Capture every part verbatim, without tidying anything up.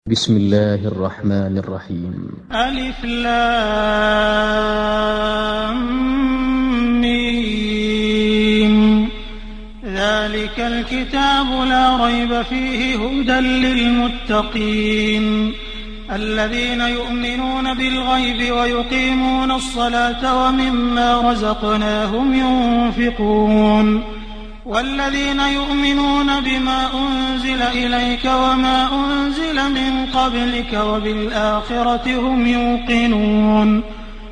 بسم الله الرحمن الرحيم. ألف لام ميم. ذلك الكتاب لا ريب فيه هدى للمتقين الذين يؤمنون بالغيب ويقيمون الصلاة ومما رزقناهم ينفقون والذين يؤمنون بما أنزل إليك وما أنزل من قبلك وبالآخرة هم يوقنون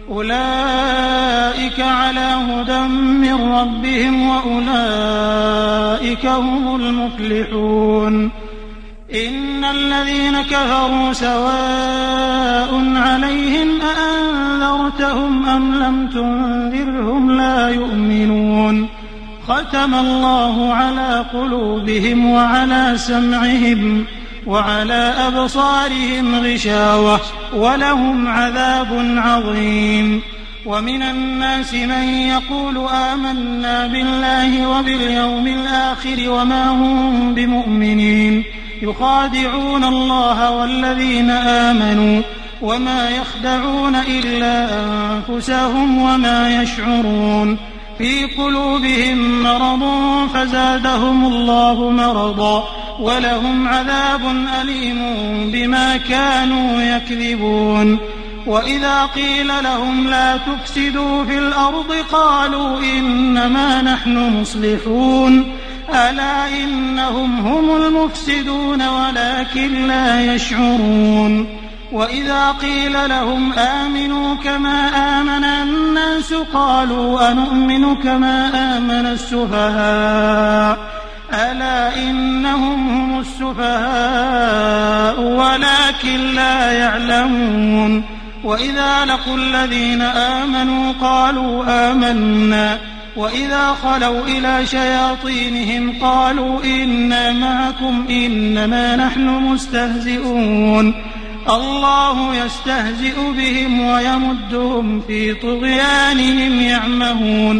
أولئك على هدى من ربهم وأولئك هم المفلحون. إن الذين كفروا سواء عليهم أأنذرتهم أم لم تنذرهم لا يؤمنون. ختم الله على قلوبهم وعلى سمعهم وعلى أبصارهم غشاوة ولهم عذاب عظيم. ومن الناس من يقول آمنا بالله وباليوم الآخر وما هم بمؤمنين يخادعون الله والذين آمنوا وما يخدعون إلا أنفسهم وما يشعرون. في قلوبهم مرض فزادهم الله مرضا ولهم عذاب أليم بما كانوا يكذبون. وإذا قيل لهم لا تفسدوا في الأرض قالوا إنما نحن مصلحون ألا إنهم هم المفسدون ولكن لا يشعرون. وإذا قيل لهم آمنوا كما آمن الناس قالوا أنؤمن كما آمن السفهاء ألا إنهم هم السفهاء ولكن لا يعلمون. وإذا لقوا الذين آمنوا قالوا آمنا وإذا خلوا إلى شياطينهم قالوا إنا معكم إنما نحن مستهزئون. الله يستهزئ بهم ويمدهم في طغيانهم يعمهون.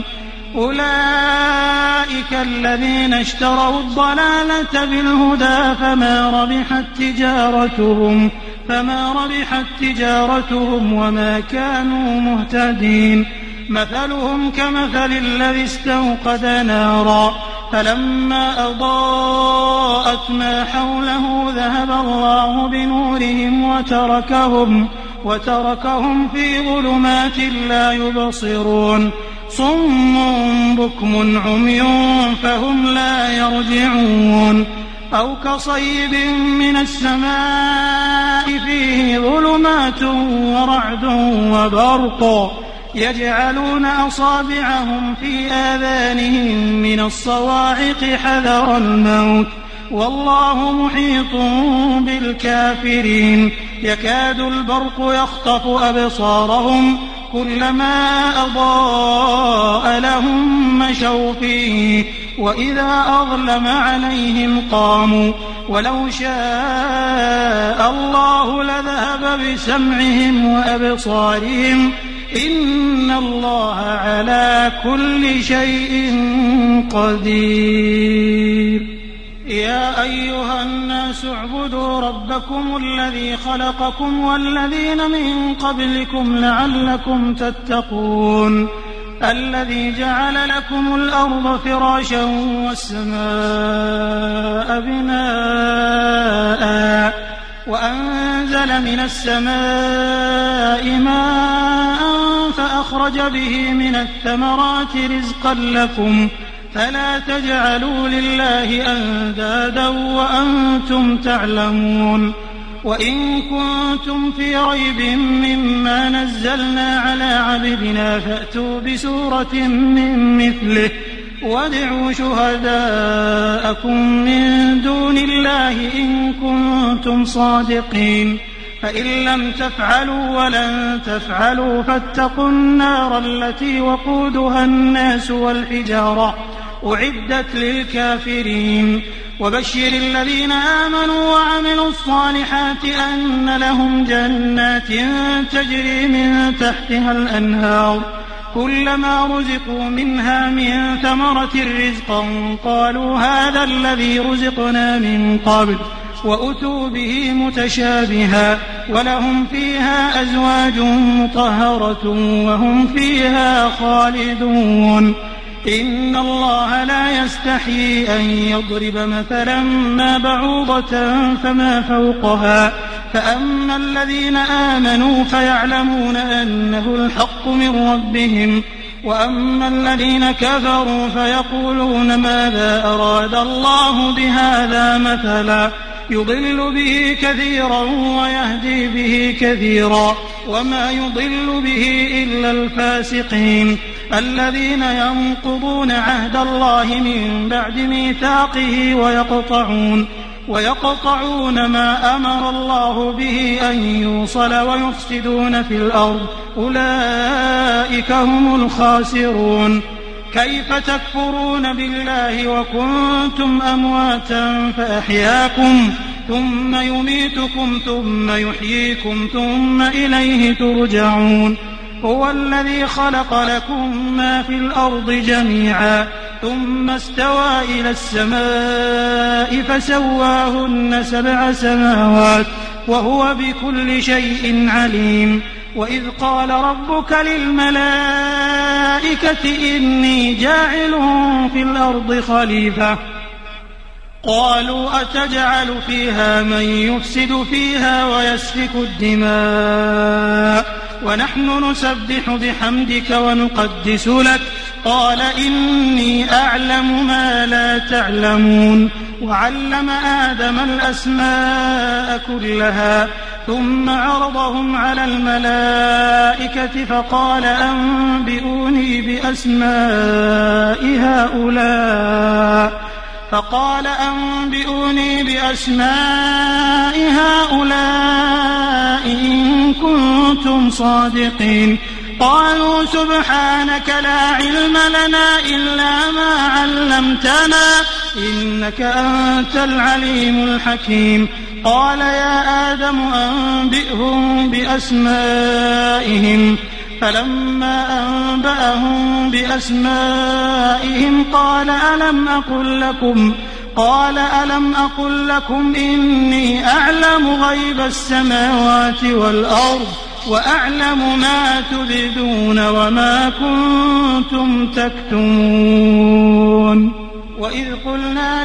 أولئك الذين اشتروا الضلالة بالهدى فما ربحت تجارتهم فما ربحت تجارتهم وما كانوا مهتدين. مثلهم كمثل الذي استوقد نارا فلما أضاءت ما حوله ذهب الله بنورهم وتركهم وتركهم في ظلمات لا يبصرون. صم بكم عمي فهم لا يرجعون. أو كصيب من السماء فيه ظلمات ورعد وبرق يجعلون أصابعهم في آذانهم من الصواعق حذر الموت والله محيط بالكافرين. يكاد البرق يخطف أبصارهم كلما أضاء لهم مشوا فيه وإذا أظلم عليهم قاموا ولو شاء الله لذهب بسمعهم وأبصارهم إن الله على كل شيء قدير. يا أيها الناس اعبدوا ربكم الذي خلقكم والذين من قبلكم لعلكم تتقون الذي جعل لكم الأرض فراشا والسماء بناء وأنزل من السماء ماء فأخرج به من الثمرات رزقا لكم فلا تجعلوا لله أندادا وأنتم تعلمون. وإن كنتم في ريب مما نزلنا على عبدنا فأتوا بسورة من مثله وادعوا شهداءكم من دون الله إن كنتم صادقين فإن لم تفعلوا ولن تفعلوا فاتقوا النار التي وقودها الناس والحجارة أعدت للكافرين. وبشر الذين آمنوا وعملوا الصالحات أن لهم جنات تجري من تحتها الأنهار كلما رزقوا منها من ثمرة رزقا قالوا هذا الذي رزقنا من قبل وأتوا به متشابها ولهم فيها أزواج مطهرة وهم فيها خالدون إن الله لا يستحيي أن يضرب مثلا ما بعوضة فما فوقها فأما الذين آمنوا فيعلمون أنه الحق من ربهم وأما الذين كفروا فيقولون ماذا أراد الله بهذا مثلا يضل به كثيرا ويهدي به كثيرا وما يضل به إلا الفاسقين الذين ينقضون عهد الله من بعد ميثاقه ويقطعون ويقطعون ما أمر الله به أن يوصل ويفسدون في الأرض أولئك هم الخاسرون كيف تكفرون بالله وكنتم أمواتا فأحياكم ثم يميتكم ثم يحييكم ثم إليه ترجعون هو الذي خلق لكم ما في الأرض جميعا ثم استوى إلى السماء فسواهن سبع سماوات وهو بكل شيء عليم وإذ قال ربك للملائكة إني جاعل في الأرض خليفة قالوا أتجعل فيها من يفسد فيها ويسفك الدماء ونحن نسبح بحمدك ونقدس لك قال إني أعلم ما لا تعلمون وعلم آدم الأسماء كلها ثم عرضهم على الملائكة فقال أنبئوني بأسماء هؤلاء فقال أنبئوني بأسماء هؤلاء إن كنتم صادقين قالوا سبحانك لا علم لنا إلا ما علمتنا إنك أنت العليم الحكيم قال يا آدم أنبئهم بأسمائهم فلما أنبأهم بأسمائهم قال ألم أقل لكم قال ألم أقل لكم إني أعلم غيب السماوات والأرض وأعلم ما تبدون وما كنتم تكتمون وإذ قلنا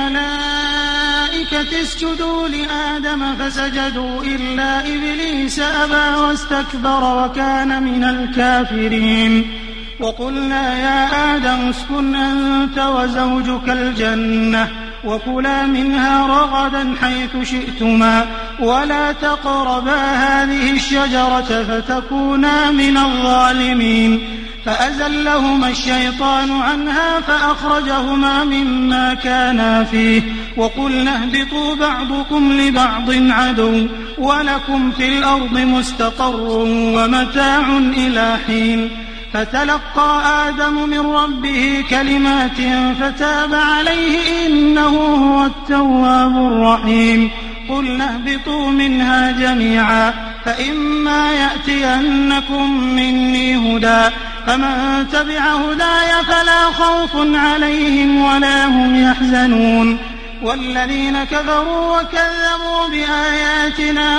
للملائكة اسجدوا لآدم فسجدوا إلا إبليس أبى واستكبر وكان من الكافرين وقلنا يا آدم اسكن أنت وزوجك الجنة وكلا منها رغدا حيث شئتما ولا تقربا هذه الشجرة فتكونا من الظالمين فأزلهما الشيطان عنها فأخرجهما مما كانا فيه وقلنا اهبطوا بعضكم لبعض عدو ولكم في الأرض مستقر ومتاع إلى حين فتلقى آدم من ربه كلمات فتاب عليه إنه هو التواب الرحيم قلنا اهبطوا منها جميعا فإما يأتينكم مني هدى فمن تبع هداي فلا خوف عليهم ولا هم يحزنون والذين كفروا وكذبوا بآياتنا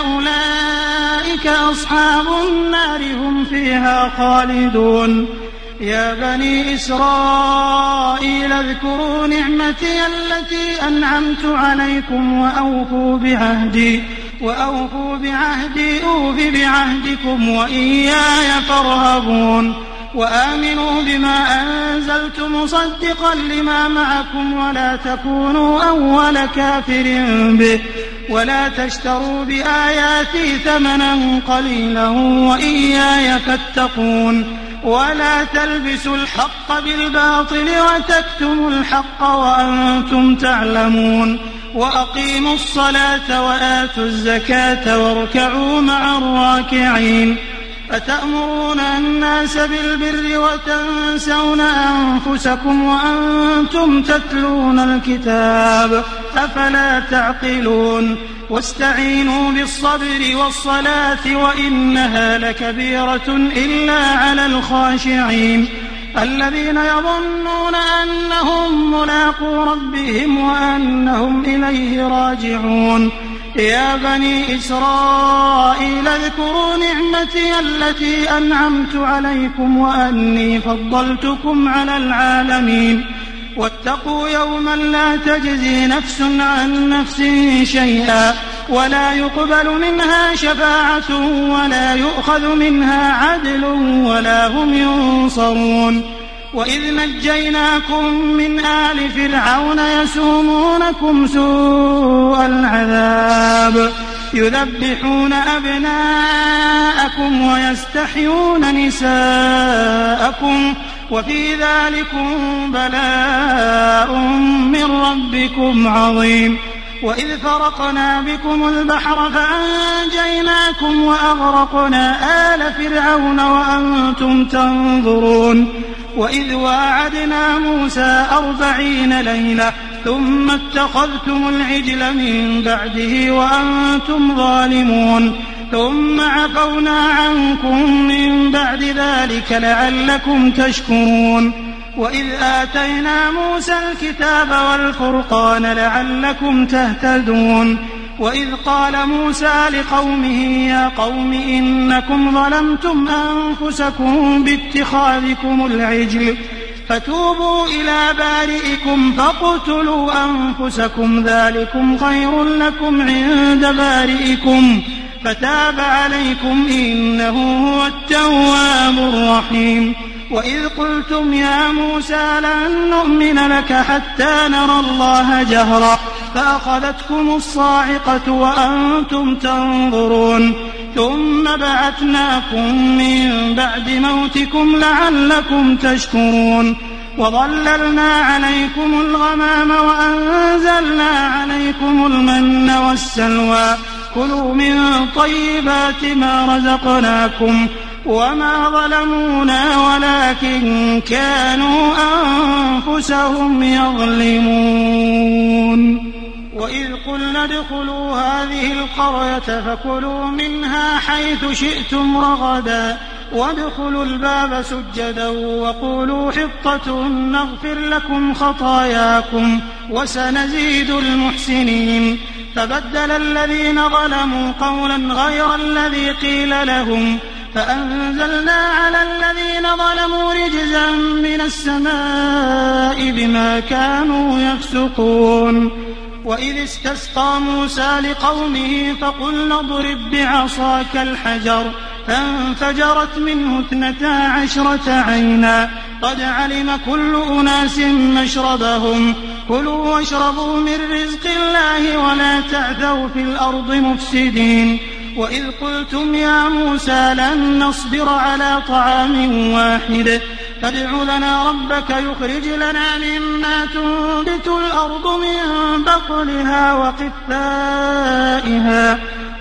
أولئك أصحاب النار هم فيها خالدون يا بني إسرائيل اذكروا نعمتي التي أنعمت عليكم وأوفوا بعهدي وأوفوا بعهدي أوف بعهدكم وإياي فارهبون وآمنوا بما أنزلت مصدقا لما معكم ولا تكونوا أول كافر به ولا تشتروا بآياتي ثمنا قليلا وإياي فاتقون ولا تلبسوا الحق بالباطل وتكتموا الحق وأنتم تعلمون وأقيموا الصلاة وآتوا الزكاة واركعوا مع الراكعين أتأمرون الناس بالبر وتنسون أنفسكم وأنتم تتلون الكتاب أفلا تعقلون واستعينوا بالصبر والصلاة وإنها لكبيرة إلا على الخاشعين الذين يظنون أنهم ملاقو ربهم وأنهم إليه راجعون يا بني إسرائيل اذكروا نعمتي التي أنعمت عليكم وأني فضلتكم على العالمين واتقوا يوما لا تجزي نفس عن نفس شيئا ولا يقبل منها شفاعة ولا يؤخذ منها عدل ولا هم ينصرون وإذ نجيناكم من آل فرعون يسومونكم سوء العذاب يذبحون أبناءكم ويستحيون نساءكم وفي ذلكم بلاء من ربكم عظيم وإذ فرقنا بكم البحر فأنجيناكم وأغرقنا آل فرعون وأنتم تنظرون وإذ واعدنا موسى أربعين ليلة ثم اتخذتم العجل من بعده وأنتم ظالمون ثم عفونا عنكم من بعد ذلك لعلكم تشكرون وإذ آتينا موسى الكتاب والفرقان لعلكم تهتدون وإذ قال موسى لقومه يا قوم إنكم ظلمتم أنفسكم باتخاذكم العجل فتوبوا إلى بارئكم فاقتلوا أنفسكم ذلكم خير لكم عند بارئكم فتاب عليكم إنه هو التواب الرحيم وإذ قلتم يا موسى لن نؤمن لك حتى نرى الله جهرا فأخذتكم الصاعقة وأنتم تنظرون ثم بعثناكم من بعد موتكم لعلكم تشكرون وظللنا عليكم الغمام وأنزلنا عليكم المن والسلوى كلوا من طيبات ما رزقناكم وما ظلمونا ولكن كانوا أنفسهم يظلمون وإذ قلنا ادخلوا هذه القرية فكلوا منها حيث شئتم رغدا وادخلوا الباب سجدا وقولوا حطة نغفر لكم خطاياكم وسنزيد المحسنين فبدل الذين ظلموا قولا غير الذي قيل لهم فأنزلنا على الذين ظلموا رجزا من السماء بما كانوا يفسقون وإذ استسقى موسى لقومه فقلنا اضرب بعصاك الحجر فانفجرت منه اثنتا عشرة عينا قد علم كل أناس مشربهم كلوا واشربوا من رزق الله ولا تعثوا في الأرض مفسدين وإذ قلتم يا موسى لن نصبر على طعام واحد فادع لنا ربك يخرج لنا مما تنبت الأرض من بقلها وقثائها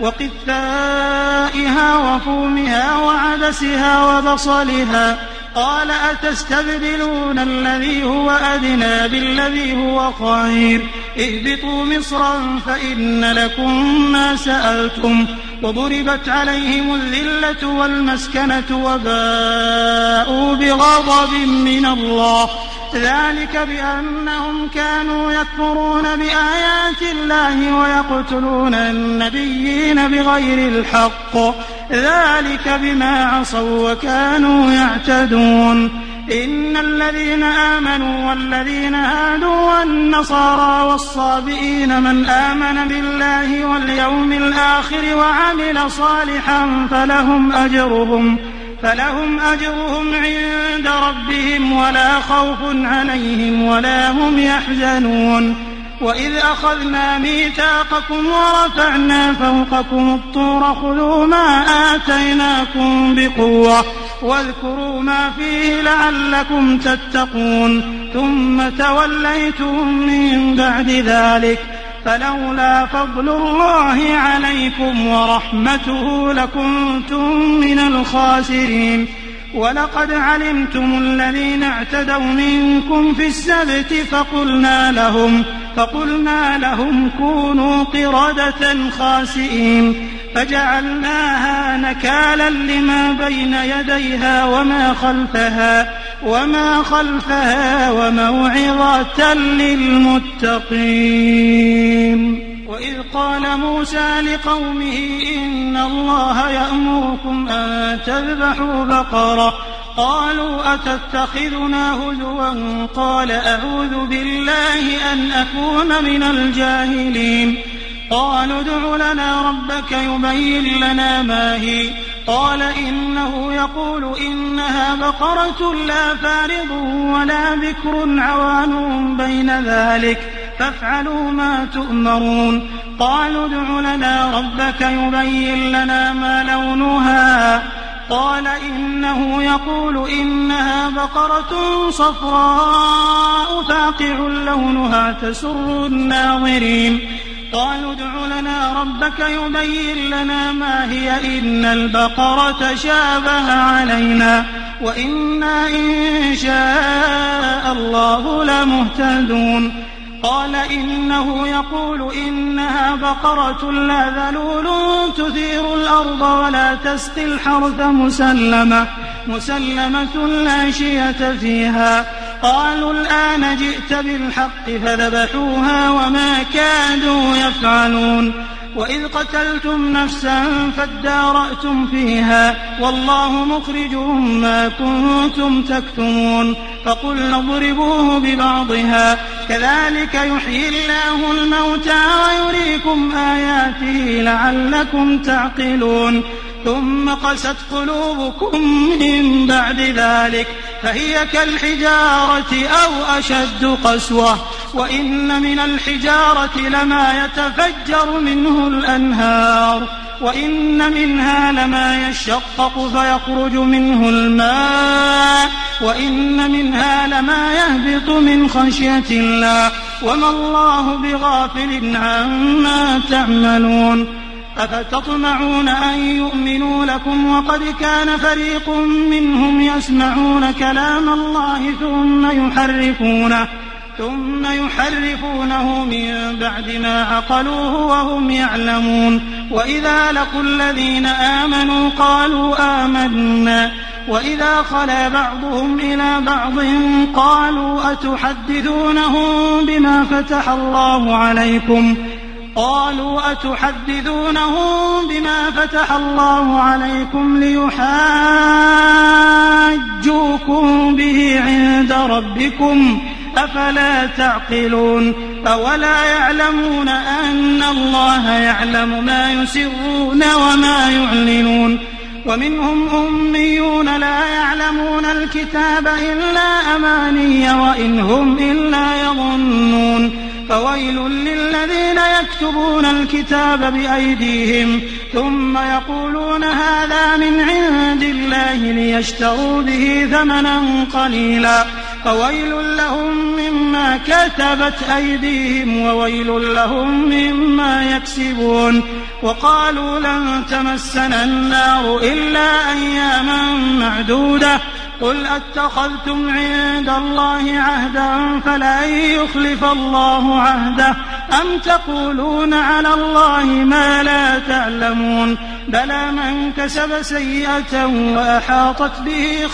وقثائها وفومها وعدسها وبصلها قال أتستبدلون الذي هو أدنى بالذي هو خير اهبطوا مصرا فإن لكم ما سألتم وضربت عليهم الذلة والمسكنة وباءوا بغضب من الله ذلك بأنهم كانوا يكفرون بآيات الله ويقتلون النبيين بغير الحق ذلك بما عصوا وكانوا يعتدون إن الذين آمنوا والذين هادوا والنصارى والصابئين من آمن بالله واليوم الآخر وعمل صالحا فلهم أجرهم فلهم أجرهم عند ربهم ولا خوف عليهم ولا هم يحزنون وإذ أخذنا ميثاقكم ورفعنا فوقكم الطور خذوا ما آتيناكم بقوة واذكروا ما فيه لعلكم تتقون ثم توليتم من بعد ذلك فلولا فضل الله عليكم ورحمته لكنتم من الخاسرين ولقد علمتم الذين اعتدوا منكم في السبت فقلنا لهم فقلنا لهم كونوا قردة خاسئين فجعلناها نكالا لما بين يديها وما خلفها وما خلفها وموعظة للمتقين. وإذ قال موسى لقومه إن الله يأمركم أن تذبحوا بقرة قالوا أتتخذنا هزوا قال أعوذ بالله أن أكون من الجاهلين. قالوا ادع لنا ربك يبين لنا ما هي قال إنه يقول إنها بقرة لا فارض ولا بكر عوان بين ذلك فافعلوا ما تؤمرون. قالوا ادع لنا ربك يبين لنا ما لونها قال إنه يقول إنها بقرة صفراء فاقع لونها تسر الناظرين. قالوا ادع لنا ربك يبين لنا ما هي إن البقرة شابه علينا وإنا إن شاء الله لمهتدون. قال إنه يقول إنها بقرة لا ذلول تثير الأرض ولا تسقي الحرث مسلمة مسلمة لا شية فيها. قالوا الآن جئت بالحق فذبحوها وما كادوا يفعلون. وإذ قتلتم نفسا فادارأتم فيها والله مخرج ما كنتم تكتمون. فقلنا اضربوه ببعضها كذلك يحيي الله الموتى ويريكم آياته لعلكم تعقلون. ثم قست قلوبكم من بعد ذلك فهي كالحجارة أو أشد قسوة وإن من الحجارة لما يتفجر منه الأنهار وإن منها لما يشقق فيخرج منه الماء وإن منها لما يهبط من خشية الله وما الله بغافل عما تعملون. أفتطمعون أن يؤمنوا لكم وقد كان فريق منهم يسمعون كلام الله ثم يحرفونه ثم يحرفونه من بعد ما عقلوه وهم يعلمون. وإذا لقوا الذين آمنوا قالوا آمنا وإذا خلا بعضهم إلى بعض قالوا أتحدثونهم بما فتح الله عليكم قالوا أتحدثونهم بما فتح الله عليكم ليحاجوكم به عند ربكم أفلا تعقلون. أولا يعلمون أن الله يعلم ما يسرون وما يعلنون. ومنهم أميون لا يعلمون الكتاب إلا أماني وإن هم إلا يظنون. فويل للذين يكتبون الكتاب بأيديهم ثم يقولون هذا من عند الله ليشتروا به ثمنا قليلا فويل لهم مما كتبت أيديهم وويل لهم مما يكسبون. وقالوا لن تمسنا النار إلا أياما معدودة قل أتخذتم عند الله عهدا فلن يخلف الله عهده أم تقولون على الله ما لا تعلمون. بلى من كسب سيئة وأحاطت به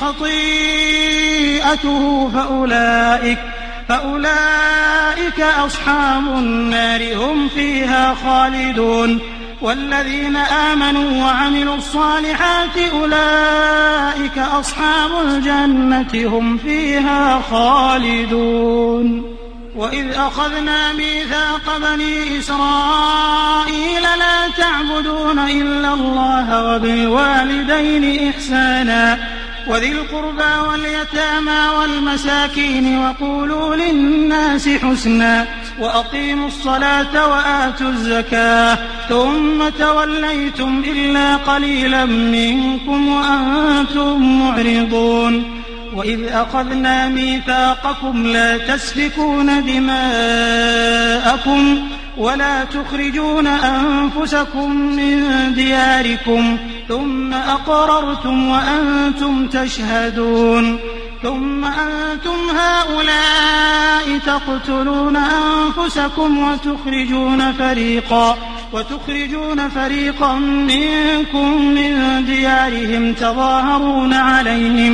خطيئته فأولئك فأولئك أصحاب النار هم فيها خالدون. والذين آمنوا وعملوا الصالحات أولئك أصحاب الجنة هم فيها خالدون. وإذ أخذنا ميثاق بني إسرائيل لا تعبدون إلا الله وبالوالدين إحسانا وذي القربى واليتامى والمساكين وقولوا للناس حسنا وأقيموا الصلاة وآتوا الزكاة ثم توليتم إلا قليلا منكم وأنتم معرضون. وإذ أخذنا ميثاقكم لا تسفكون دماءكم ولا تخرجون أنفسكم من دياركم ثم أقررتم وأنتم تشهدون ثم أنتم هؤلاء تقتلون أنفسكم وتخرجون فريقا وتخرجون فريقا منكم من ديارهم تظاهرون عليهم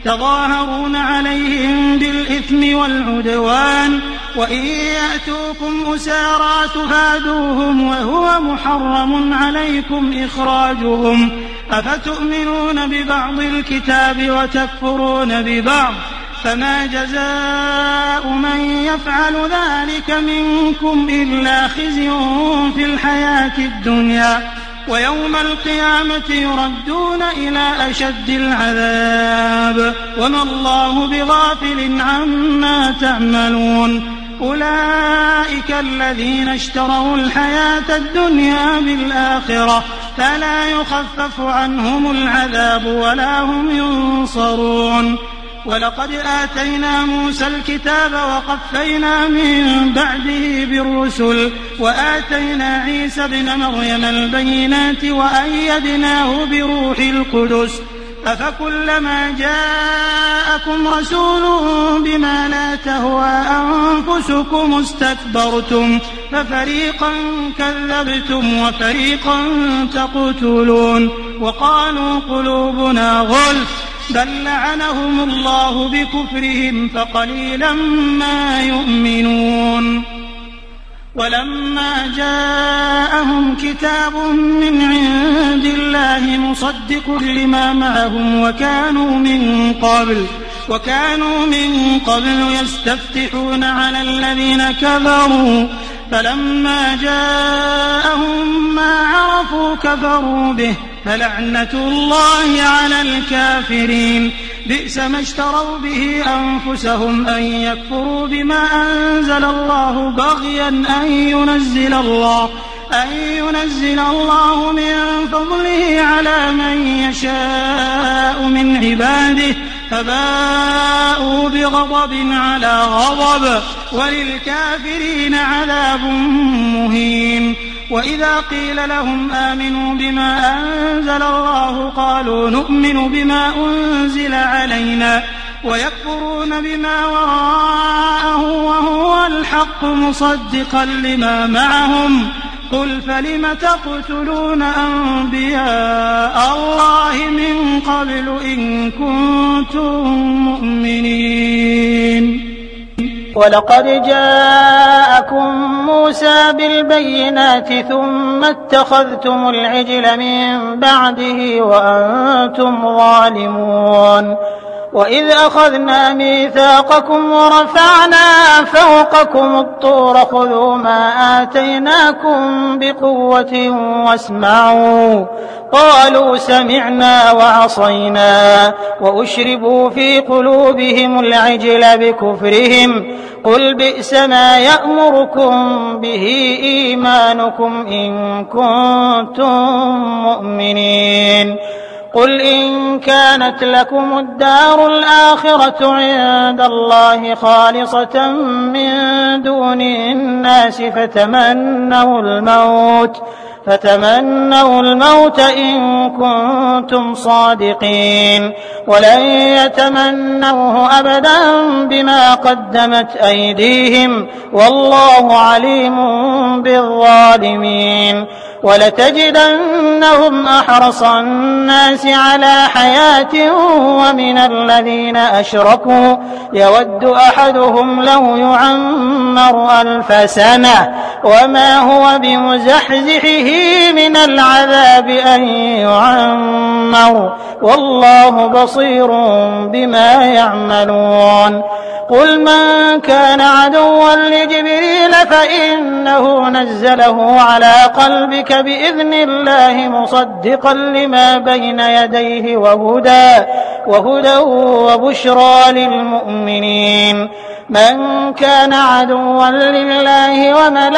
تظاهرون عليهم بالإثم والعدوان وإن يأتوكم أسارى تفادوهم وهو محرم عليكم إخراجهم أفتؤمنون ببعض الكتاب وتكفرون ببعض فما جزاء من يفعل ذلك منكم إلا خزي في الحياة الدنيا ويوم القيامة يردون إلى أشد العذاب وما الله بغافل عما تعملون أولئك الذين اشتروا الحياة الدنيا بالآخرة فلا يخفف عنهم العذاب ولا هم ينصرون ولقد آتينا موسى الكتاب وقفينا من بعده بالرسل وآتينا عيسى ابن مريم البينات وأيدناه بروح القدس أفكلما جاءكم رسول بما لا تهوى أنفسكم استكبرتم ففريقا كذبتم وفريقا تقتلون وقالوا قلوبنا غلف بل لعنهم الله بكفرهم فقليلا ما يؤمنون ولما جاءهم كتاب من عند الله مصدق لما معهم وكانوا من قبل وكانوا من قبل يستفتحون على الذين كفروا فلما جاءهم ما عرفوا كفروا به فلعنة الله على الكافرين بئس ما اشتروا به أنفسهم أن يكفروا بما أنزل الله بغيا أن ينزل الله أن ينزل الله من فضله على من يشاء من عباده فباءوا بغضب على غضب وللكافرين عذاب مهين وإذا قيل لهم آمنوا بما أنزل الله قالوا نؤمن بما أنزل علينا ويكفرون بما وراءه وهو الحق مصدقا لما معهم قل فلم تقتلون أنبياء الله من قبل إن كنتم مؤمنين ولقد جاءكم موسى بالبينات ثم اتخذتم العجل من بعده وأنتم ظالمون وإذ أخذنا ميثاقكم ورفعنا فوقكم الطور خذوا ما آتيناكم بقوة واسمعوا قالوا سمعنا وعصينا وأشربوا في قلوبهم العجل بكفرهم قل بئس ما يأمركم به إيمانكم إن كنتم مؤمنين قل إن كانت لكم الدار الآخرة عند الله خالصة من دون الناس فتمنوا الموت فتمنوا الموت إن كنتم صادقين ولن يتمنوه أبدا بما قدمت أيديهم والله عليم بالظالمين ولتجدنهم أحرص الناس على حياة ومن الذين أشركوا يود أحدهم لو يعمر ألف سنة وما هو بمزحزحه من العذاب أن يعمر والله بصير بما يعملون قل من كان عدوا لجبريل فإنه نزله على قلبك بإذن الله مصدقا لما بين يديه وهدى وهدى وبشرى للمؤمنين من كان عدوا لله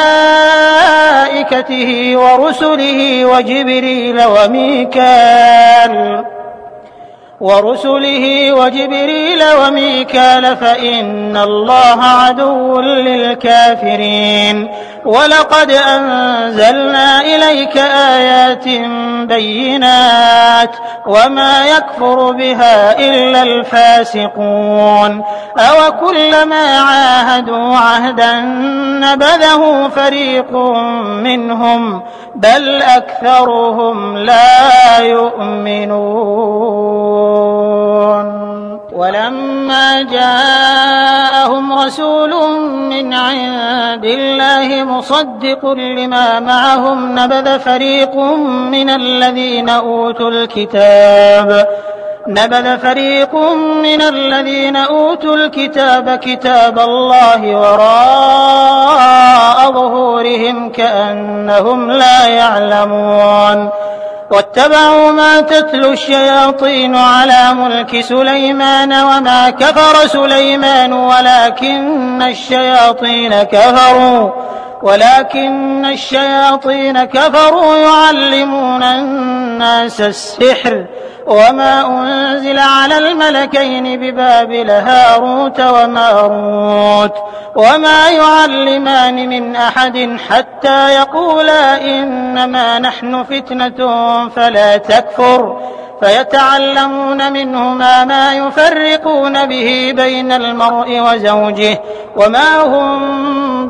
وملائكته ورسله وجبريل وميكال ورسله وجبريل وميكال فإن الله عدو للكافرين ولقد أنزلنا إليك آيات بينات وما يكفر بها إلا الفاسقون أو كلما عاهدوا عهدا نبذه فريق منهم بل أكثرهم لا يؤمنون عند الله مصدق لما معهم نبذ فريق من الذين أوتوا الكتاب نبذ فريق من الذين أوتوا الكتاب كتاب الله وراء ظهورهم كأنهم لا يعلمون واتبعوا ما تتلو الشياطين على ملك سليمان وما كفر سليمان ولكن الشياطين كفروا ولكن الشياطين كفروا يعلمون الناس السحر وما أنزل على الملكين ببابل هاروت وماروت وما يعلمان من أحد حتى يقولا إنما نحن فتنة فلا تكفر فيتعلمون منهما ما يفرقون به بين المرء وزوجه وما هم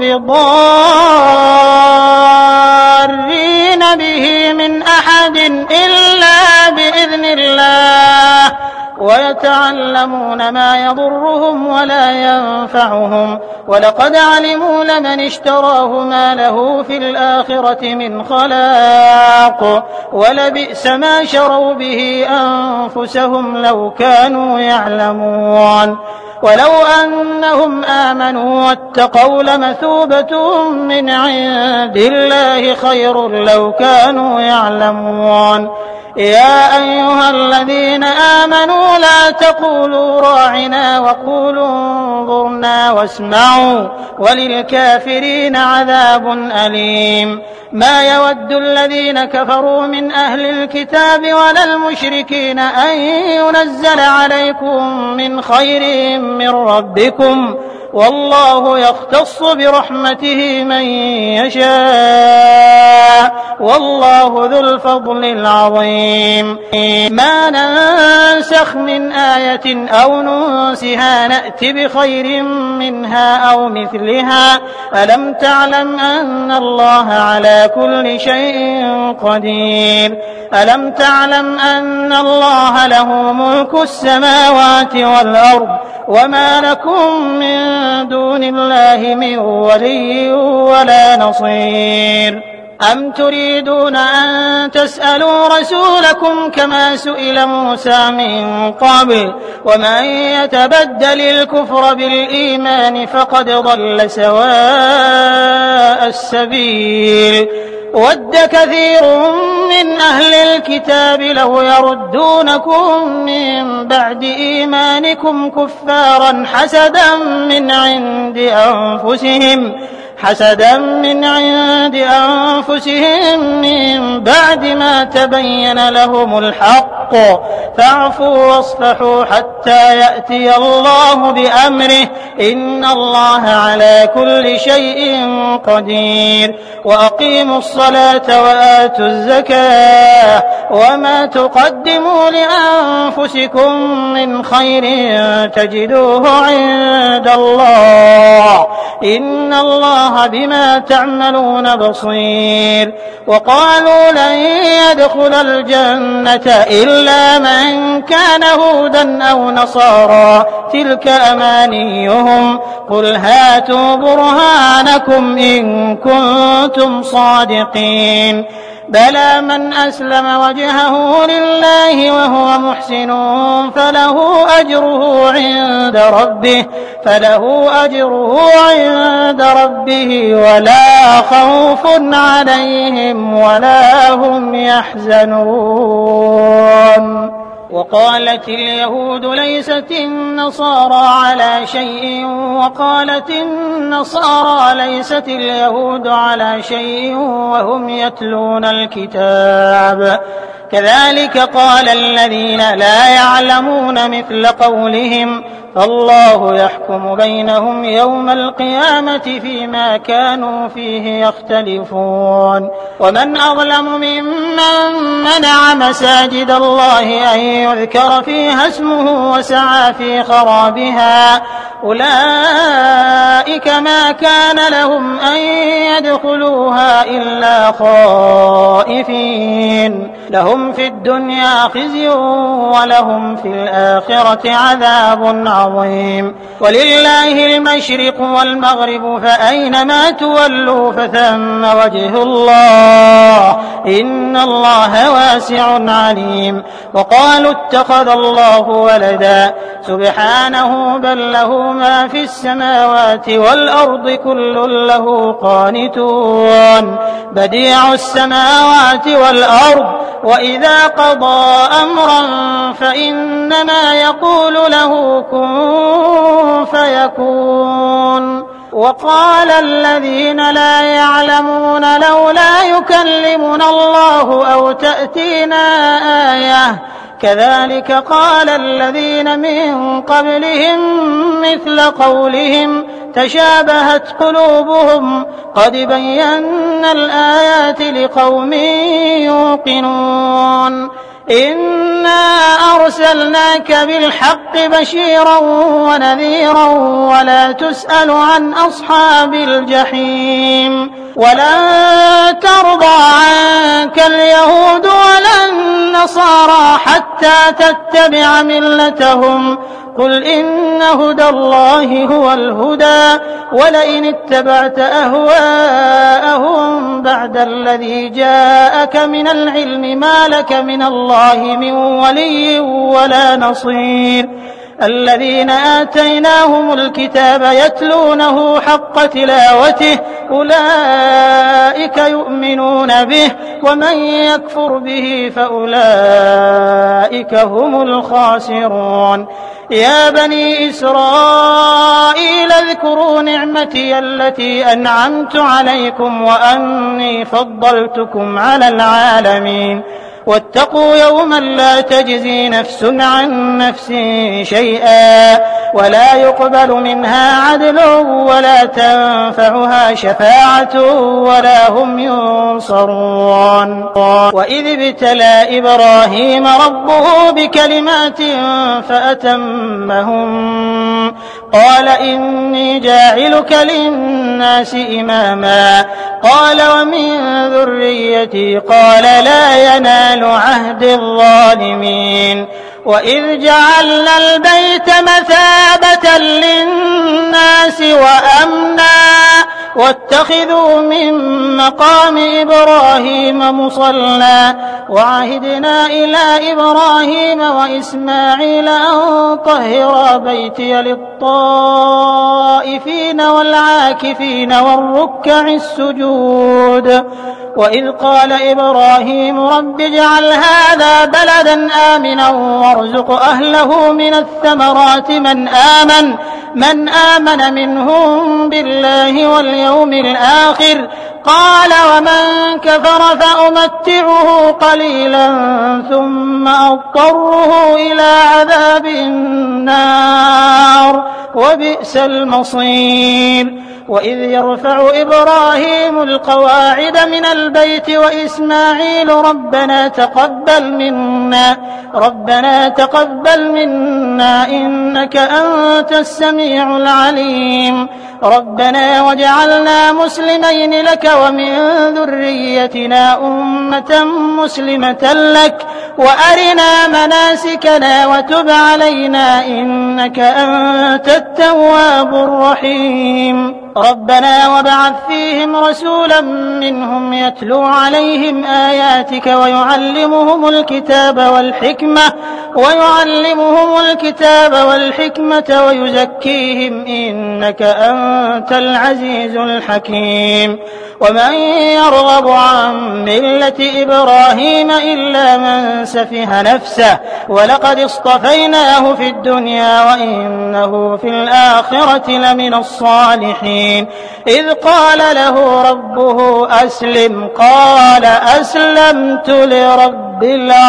بضارين به من أحد إلا بإذن الله ويتعلمون ما يضرهم ولا ينفعهم ولقد علموا لمن اشتراه ما له في الآخرة من خلاق ولبئس ما شروا به أنفسهم لو كانوا يعلمون ولو أنهم آمنوا واتقوا لمثوبة من عند الله خير لو كانوا يعلمون يا أيها الذين آمنوا لا تقولوا راعنا وقولوا انظرنا واسمعوا وللكافرين عذاب أليم ما يود الذين كفروا من أهل الكتاب ولا المشركين أن ينزل عليكم من خير من ربكم والله يختص برحمته من يشاء والله ذو الفضل العظيم ما ننسخ من آية أو ننسها نأت بخير منها أو مثلها ألم تعلم أن الله على كل شيء قدير ألم تعلم أن الله له ملك السماوات والأرض وما لكم من دون الله من ولي ولا نصير أم تريدون أن تسألوا رسولكم كما سئل موسى من قبل ومن يتبدل الكفر بالإيمان فقد ضل سواء السبيل ود كثير من أهل الكتاب لو يردونكم من بعد إيمانكم كفارا حسدا من عند أنفسهم حسدا من عند أنفسهم من بعد ما تبين لهم الحق فاعفوا واصفحوا حتى يأتي الله بأمره إن الله على كل شيء قدير وأقيموا الصلاة وآتوا الزكاة وما تقدموا لأنفسكم من خير تجدوه عند الله إن الله بما تعملون بصير وقالوا لن يدخل الجنة إلا من كان هودا أو نصارى تلك أمانيهم قل هاتوا برهانكم إن كنتم صادقين بلى من أسلم وجهه لله وهو محسن فله أجره عند ربه فله أجره عند ربه ولا خوف عليهم ولا هم يحزنون وقالت اليهود ليست النصارى على شيء وقالت النصارى ليست اليهود على شيء وهم يتلون الكتاب كذلك قال الذين لا يعلمون مثل قولهم فالله يحكم بينهم يوم القيامة فيما كانوا فيه يختلفون ومن أظلم ممن منع مساجد الله أن يذكر فيها اسمه وسعى في خرابها أولئك ما كان لهم أن يدخلوها إلا خائفين لهم في الدنيا خزي ولهم في الآخرة عذاب عظيم عظيم ولله المشرق والمغرب فأينما تولوا فثم وجه الله إن الله واسع عليم وقالوا اتخذ الله ولدا سبحانه بل له ما في السماوات والأرض كل له قانتون بديع السماوات والأرض وإذا قضى أمرا فإنما يقول له كن فيكون وقال الذين لا يعلمون لولا يكلمنا الله أو تأتينا آية كذلك قال الذين من قبلهم مثل قولهم تشابهت قلوبهم قد بينا الآيات لقوم يوقنون إنا أرسلناك بالحق بشيرا ونذيرا ولا تسأل عن أصحاب الجحيم ولن ترضى عنك اليهود ولا النصارى حتى تتبع ملتهم قل إن هدى الله هو الهدى ولئن اتبعت أهواءهم بعد الذي جاءك من العلم ما لك من الله من ولي ولا نصير الذين آتيناهم الكتاب يتلونه حق تلاوته أولئك يؤمنون به ومن يكفر به فأولئك هم الخاسرون يا بني إسرائيل اذكروا نعمتي التي أنعمت عليكم وأني فضلتكم على العالمين واتقوا يوما لا تجزي نفس عن نفس شيئا ولا يقبل منها عدل ولا تنفعها شفاعة ولا هم ينصرون وإذ ابتلى إبراهيم ربه بكلمات فأتمهم قال إني جاعلك للناس إماما قال ومن ذريتي قال لا ينال عهد الظالمين وإذ جعلنا البيت مثابة للناس وأمنا واتخذوا من مقام إبراهيم مصلى وعهدنا إلى إبراهيم وإسماعيل أن طهرا بيتي للطائفين والعاكفين والركع السجود وإذ قال إبراهيم رب اجعل هذا بلدا آمنا وارزق أهله من الثمرات من آمن من آمن منهم بالله واليوم الآخر قال ومن كفر فأمتعه قليلا ثم أضطره إلى عذاب النار وبئس المصير وإذ يرفع إبراهيم القواعد من البيت وإسماعيل ربنا تقبل منا ربنا تقبل منا إنك أنت السميع العليم ربنا واجعلنا مسلمين لك ومن ذريتنا أمة مسلمة لك وأرنا مناسكنا وتب علينا إنك أنت التواب الرحيم ربنا وابعث فيهم رسولا منهم يتلو عليهم آياتك ويعلمهم الكتاب والحكمة ويعلمهم الكتاب والحكمة ويزكيهم إنك أنت العزيز الحكيم ومن يرغب عن ملة إبراهيم إلا من سفه نفسه ولقد اصطفيناه في الدنيا وإنه في الآخرة لمن الصالحين إذ قال له ربه أسلم قال أسلمت لرب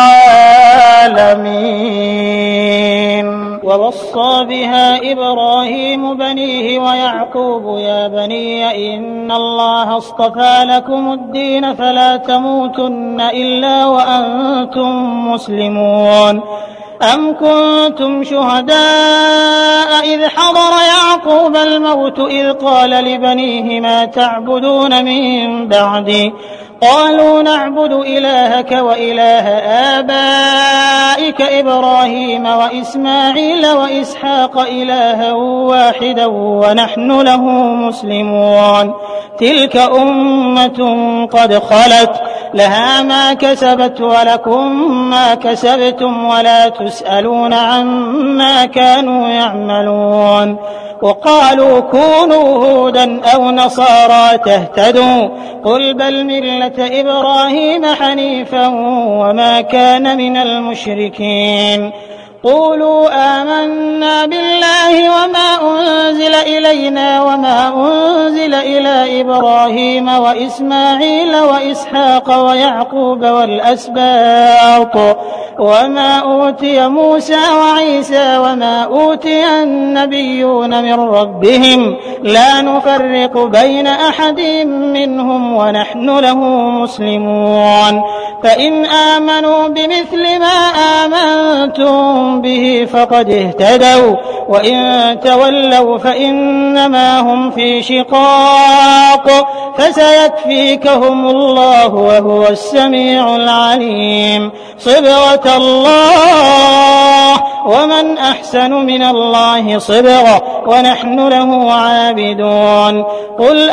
العالمين ووصى بها إبراهيم بنيه ويعقوب يا بني إن الله اصطفى لكم الدين فلا تموتن إلا وأنتم مسلمون أم كنتم شهداء إذ حضر يعقوب الموت إذ قال لبنيه ما تعبدون من بعدي قالوا نعبد إلهك وإله آبائك ذلك إبراهيم وإسماعيل وإسحاق إلها واحدا ونحن له مسلمون تلك أمة قد خلت لها ما كسبت ولكم ما كسبتم ولا تسألون عما كانوا يعملون وقالوا كونوا هودا أو نصارى تهتدوا قل بل ملة إبراهيم حنيفا وما كان من المشركين قولوا آمنا بالله وما أنزل إلينا وما أنزل إلى إبراهيم وإسماعيل وإسحاق ويعقوب والأسباط وما أوتي موسى وعيسى وما أوتي النبيون من ربهم لا نفرق بين أحد منهم ونحن له مسلمون فإن آمنوا بمثل ما آمنتم به فقد اهتدوا وإن تولوا فإنما هم في شقاق فسيكفيكهم الله وهو السميع العليم صبغة الله ومن أحسن من الله صبغة ونحن له عابدون قل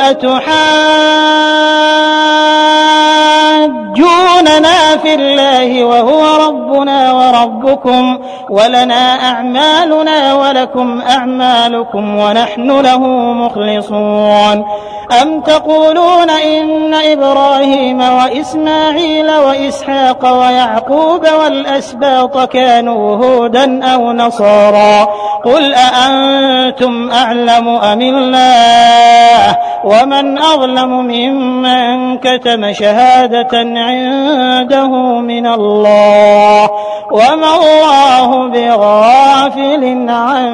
أتحاجوننا في الله وهو ربنا وربكم ولنا أعمالنا ولكم أعمالكم ونحن له مخلصون أم تقولون إن إبراهيم وإسماعيل وإسحاق ويعقوب والأسباط كانوا هودا أو نصارى قل أأنتم أعلم أم الله ومن أظلم ممن كتم شهادة عنده من الله وما الله بغافل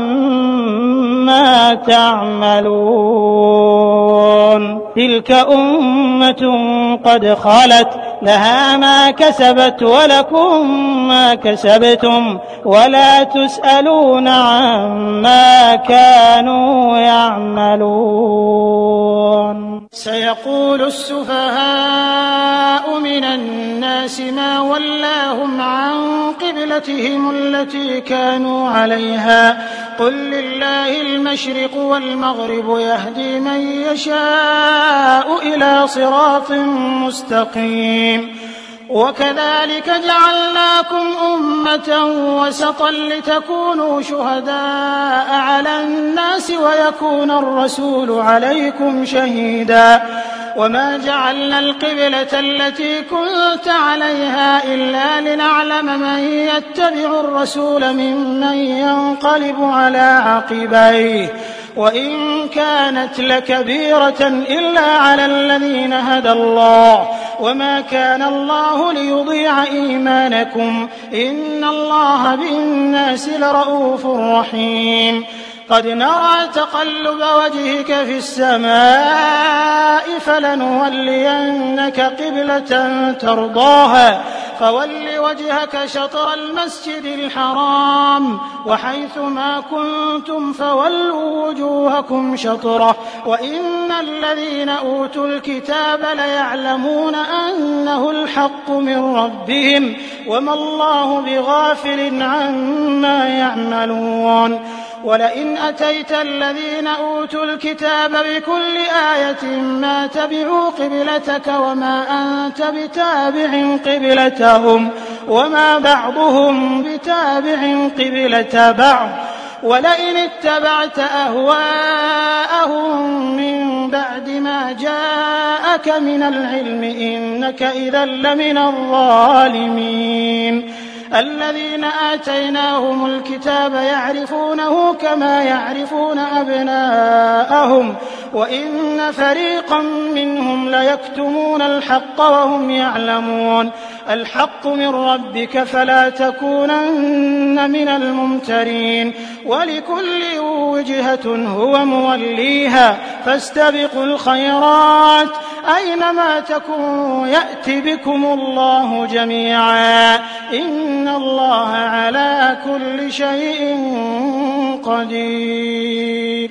عما تعملون تلك أمة قد خلت لها ما كسبت ولكم ما كسبتم ولا تسألون عما كانوا يعملون سيقول السفهاء من الناس ما ولاهم عن قبلتهم التي كانوا عليها قل لله المشرق والمغرب يهدي من يشاء إلى صراط مستقيم وكذلك جعلناكم أمة وسطا لتكونوا شهداء على الناس ويكون الرسول عليكم شهيدا وما جعلنا القبلة التي كنت عليها إلا لنعلم من يتبع الرسول ممن ينقلب على عقبيه وإن كانت لكبيرة إلا على الذين هدى الله وما كان الله ليضيع إيمانكم إن الله بالناس لرؤوف رحيم قد نرى تقلب وجهك في السماء فلنولينك قبلة ترضاها فول وجهك شطر المسجد الحرام وحيث ما كنتم فولوا وجوهكم شطره وإن الذين أوتوا الكتاب ليعلمون أنه الحق من ربهم وما الله بغافل عما يعملون ولئن أتيت الذين أوتوا الكتاب بكل آية ما تبعوا قبلتك وما أنت بتابع قبلتهم وما بعضهم بتابع قبلة بعض ولئن اتبعت أهواءهم من بعد ما جاءك من العلم إنك إذا لمن الظالمين الذين آتيناهم الكتاب يعرفونه كما يعرفون أبناءهم وإن فريقا منهم ليكتمون الحق وهم يعلمون الحق من ربك فلا تكونن من الممترين ولكل وجهة هو موليها فاستبقوا الخيرات أينما تكونوا يأت بكم الله جميعا إن الله على كل شيء قدير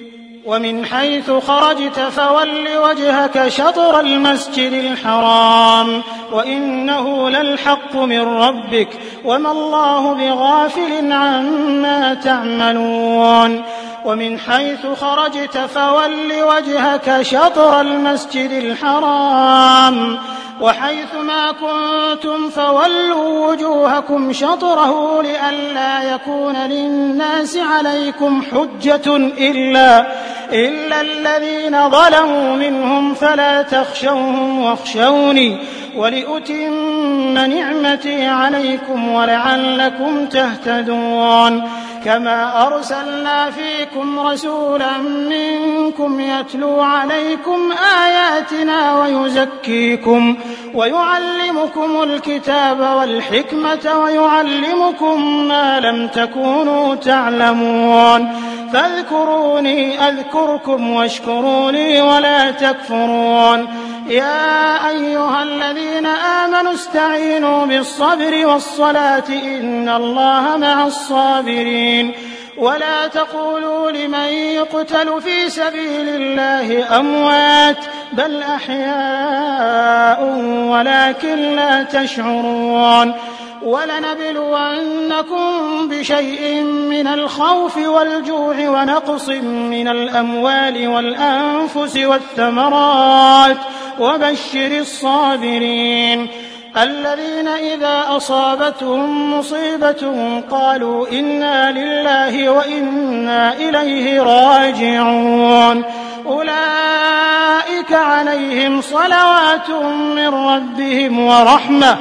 ومن حيث خرجت فول وجهك شطر المسجد الحرام وإنه للحق من ربك وما الله بغافل عما تعملون ومن حيث خرجت فول وجهك شطر المسجد الحرام وحيث ما كنتم فولوا وجوهكم شطره لئلا يكون للناس عليكم حجة إلا, إلا الذين ظلموا منهم فلا تخشوهم واخشوني ولأتم نعمتي عليكم ولعلكم تهتدون كما أرسلنا فيكم رسولا منكم يتلو عليكم آياتنا ويزكيكم ويعلمكم الكتاب والحكمة ويعلمكم ما لم تكونوا تعلمون فاذكروني أذكركم واشكروا لي ولا تكفرون يا أيها الذين آمنوا استعينوا بالصبر والصلاة إن الله مع الصابرين ولا تقولوا لمن يقتل في سبيل الله أموات بل أحياء ولكن لا تشعرون ولنبلونكم بشيء من الخوف والجوع ونقص من الأموال والأنفس والثمرات وبشر الصابرين الذين إذا أصابتهم مصيبة قالوا إنا لله وإنا إليه راجعون أولئك عليهم صلوات من ربهم ورحمة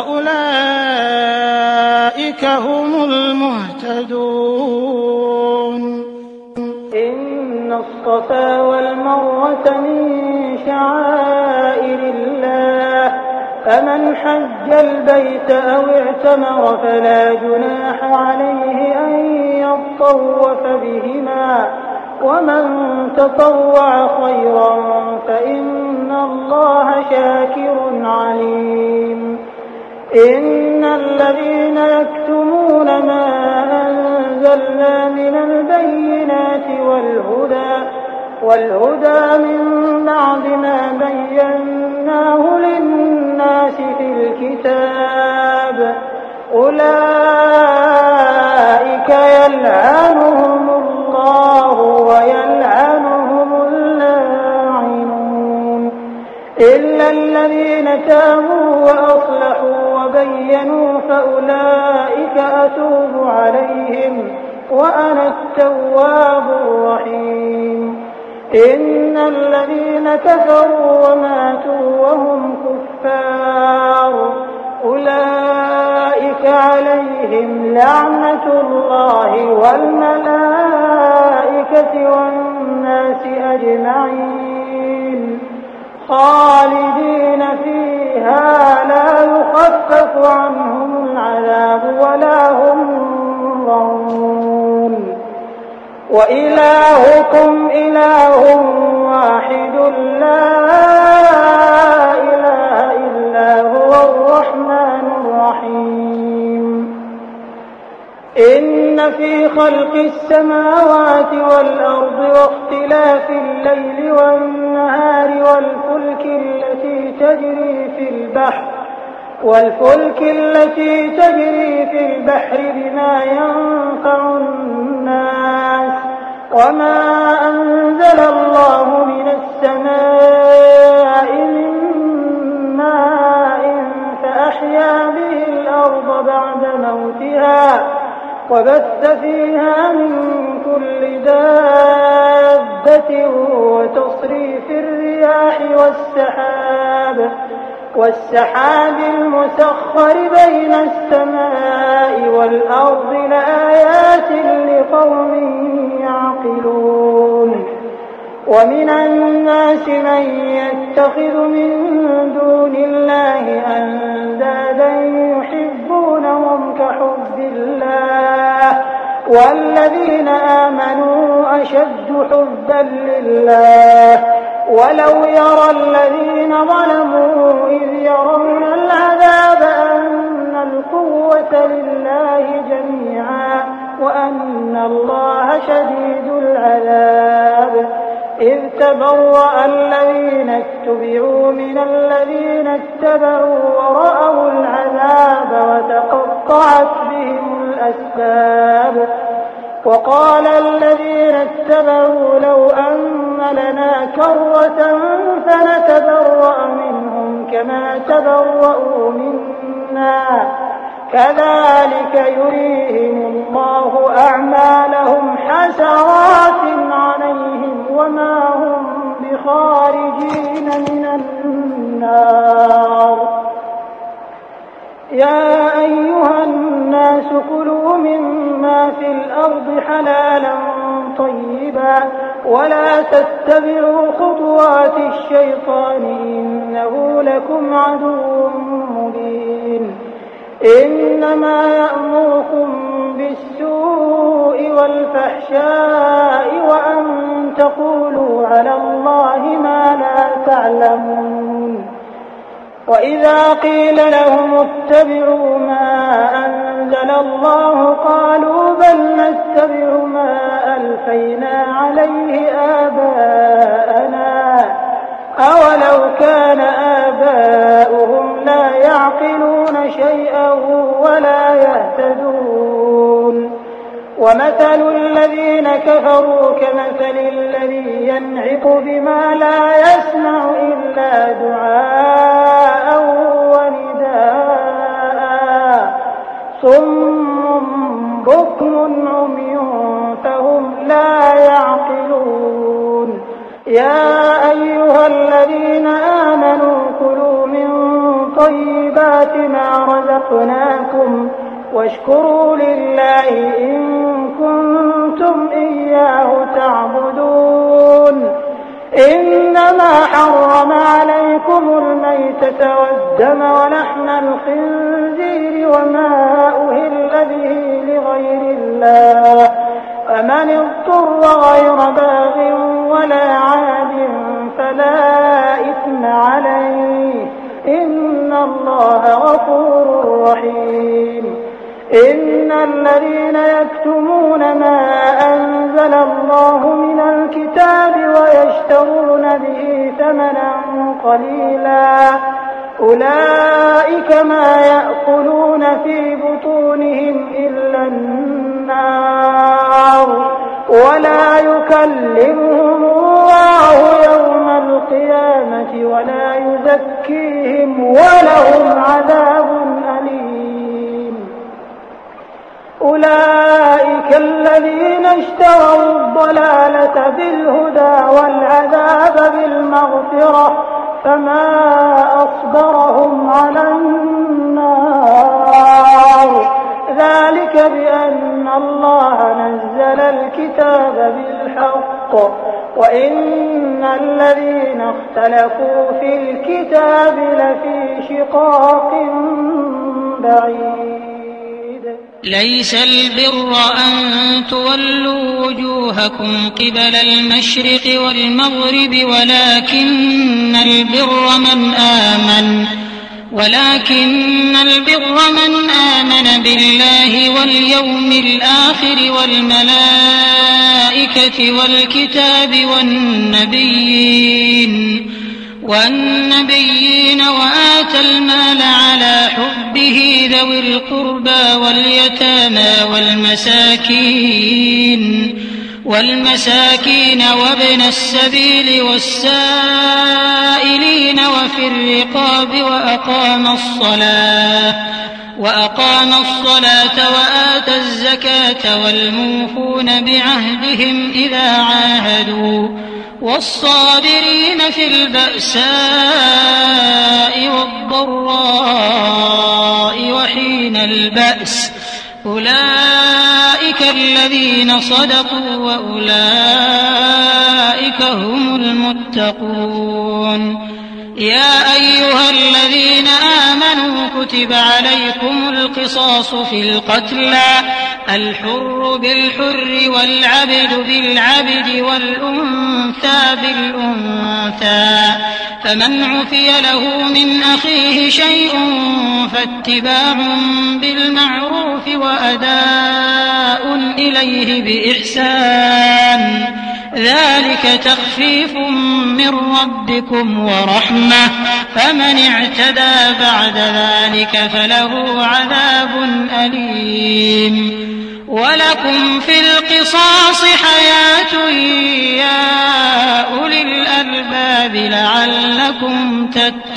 وأولئك هم المهتدون إن الصفا والمروة من شعائر الله فمن حج البيت أو اعتمر فلا جناح عليه أن يطوف بهما ومن تطوع خيرا فإن الله شاكر عليم إن الذين يكتمون ما أنزلنا من البينات والهدى والهدى من بعد ما بيناه للناس في الكتاب أولئك يلعنهم الله ويلعنهم اللاعنون إلا الذين تابوا وأصلحوا وبينوا فأولئك أتوب عليهم وأنا التواب الرحيم إن الذين كفروا وماتوا وهم كفار أولئك عليهم لعنة الله والملائكة والناس أجمعين خالدين فيها لا يخفف عنهم العذاب ولا هم ينظرون وإلهكم إله واحد لا إله إلا هو الرحمن الرحيم إن في خلق السماوات والأرض واختلاف الليل والنهار والفلك التي تجري في البحر والفلك التي تجري في البحر بما ينفع الناس وما أنزل الله من السماء من ماء فأحيا به الأرض بعد موتها وبث فيها من كل دابة وتصريف الرياح والسحاب والسحاب المسخر بين السماء والأرض لآيات لقوم يعقلون ومن الناس من يتخذ من دون الله أندادا يحبونهم كحب الله والذين آمنوا أشد حبا لله ولو يرى الذين ظلموا إذ يرون العذاب أن القوة لله جميعا وأن الله شديد العذاب إذ تبرأ الذين اتبعوا من الذين اتبعوا ورأوا العذاب وتقطعت بهم الأسباب وقال الذين اتبعوا لو أن لنا كرة فنتبرأ منهم كما تبرأوا منا كذلك يريهم الله أعمالهم حسرات عليهم وما هم بخارجين من النار يا أيها الناس كلوا مما في الأرض حلالا طيبا ولا تتبعوا خطوات الشيطان إنه لكم عدو مبين إنما يأمركم بالسوء والفحشاء وأن تقولوا على الله ما لا تعلمون وإذا قيل لهم اتبعوا ما أنزل الله قالوا بل نتبع ما ألفينا عليه آباءنا أولو كان آباؤهم لا يعقلون شيئا ولا يهتدون ومثل الذين كفروا كمثل الذي ينعق بما لا يسمع إلا دعاء ونداء صم بكم عمي فهم لا يعقلون يا أيها الذين آمنوا كلوا من طيبات ما رزقناكم واشكروا لله إن كنتم إياه تعبدون إنما حرم عليكم الميتة والدم ولحم الخنزير وما أهل به لغير الله فمن اضطر غير باغ ولا عاد فلا إثم عليه إن الله غفور رحيم إن الذين يكتمون ما أنزل الله من الكتاب ويشترون به ثمنا قليلا أولئك ما يأكلون في بطونهم إلا النار ولا يكلمهم الله يوم القيامة ولا يزكيهم ولهم عذاب أليم أولئك الذين اشتروا الضلالة بالهدى والعذاب بالمغفرة فما أصبرهم على النار ذلك بأن الله نزل الكتاب بالحق وإن الذين اختلفوا في الكتاب لفي شقاق بعيد ليس البر أن تولوا وجوهكم قبل المشرق والمغرب ولكن البر من آمن ولكن البر من آمن بالله واليوم الآخر والملائكة والكتاب والنبيين والنبيين وآتى المال على حبه ذوي القربى واليتامى والمساكين والمساكين وابن السبيل والسائلين وفي الرقاب وأقام الصلاة وأقام الصلاة وآتى الزكاة والموفون بعهدهم إذا عاهدوا والصابرين في البأساء والضراء وحين البأس أولئك الذين صدقوا وأولئك هم المتقون يا أيها الذين آمنوا كتب عليكم القصاص في القتلى الحر بالحر والعبد بالعبد والأنثى بالأنثى فمن عفي له من أخيه شيء فاتباع بالمعروف وأداء إليه بإحسان ذلك تخفيف من ربكم ورحمة فمن اعتدى بعد ذلك فله عذاب أليم ولكم في القصاص حياة يا أولي الألباب لعلكم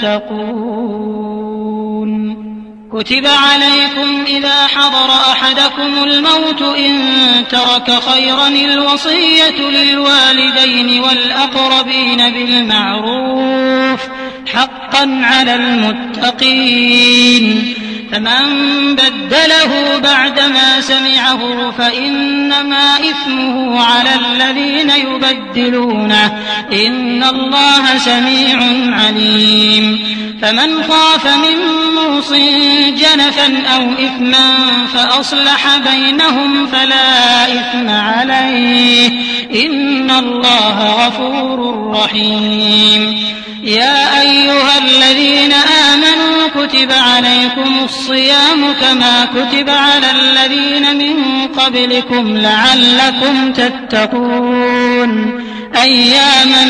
تتقون كتب عليكم إذا حضر أحدكم الموت إن ترك خيرا الوصية للوالدين والأقربين بالمعروف حقا على المتقين فمن بدله بعدما سمعه فإنما إثمه على الذين يبدلونه إن الله سميع عليم فمن خاف من موص جنفا أو إثما فأصلح بينهم فلا إثم عليه إن الله غفور رحيم يا أيها الذين آمنوا كتب عليكم الصيام كما كتب على الذين من قبلكم لعلكم تتقون أياما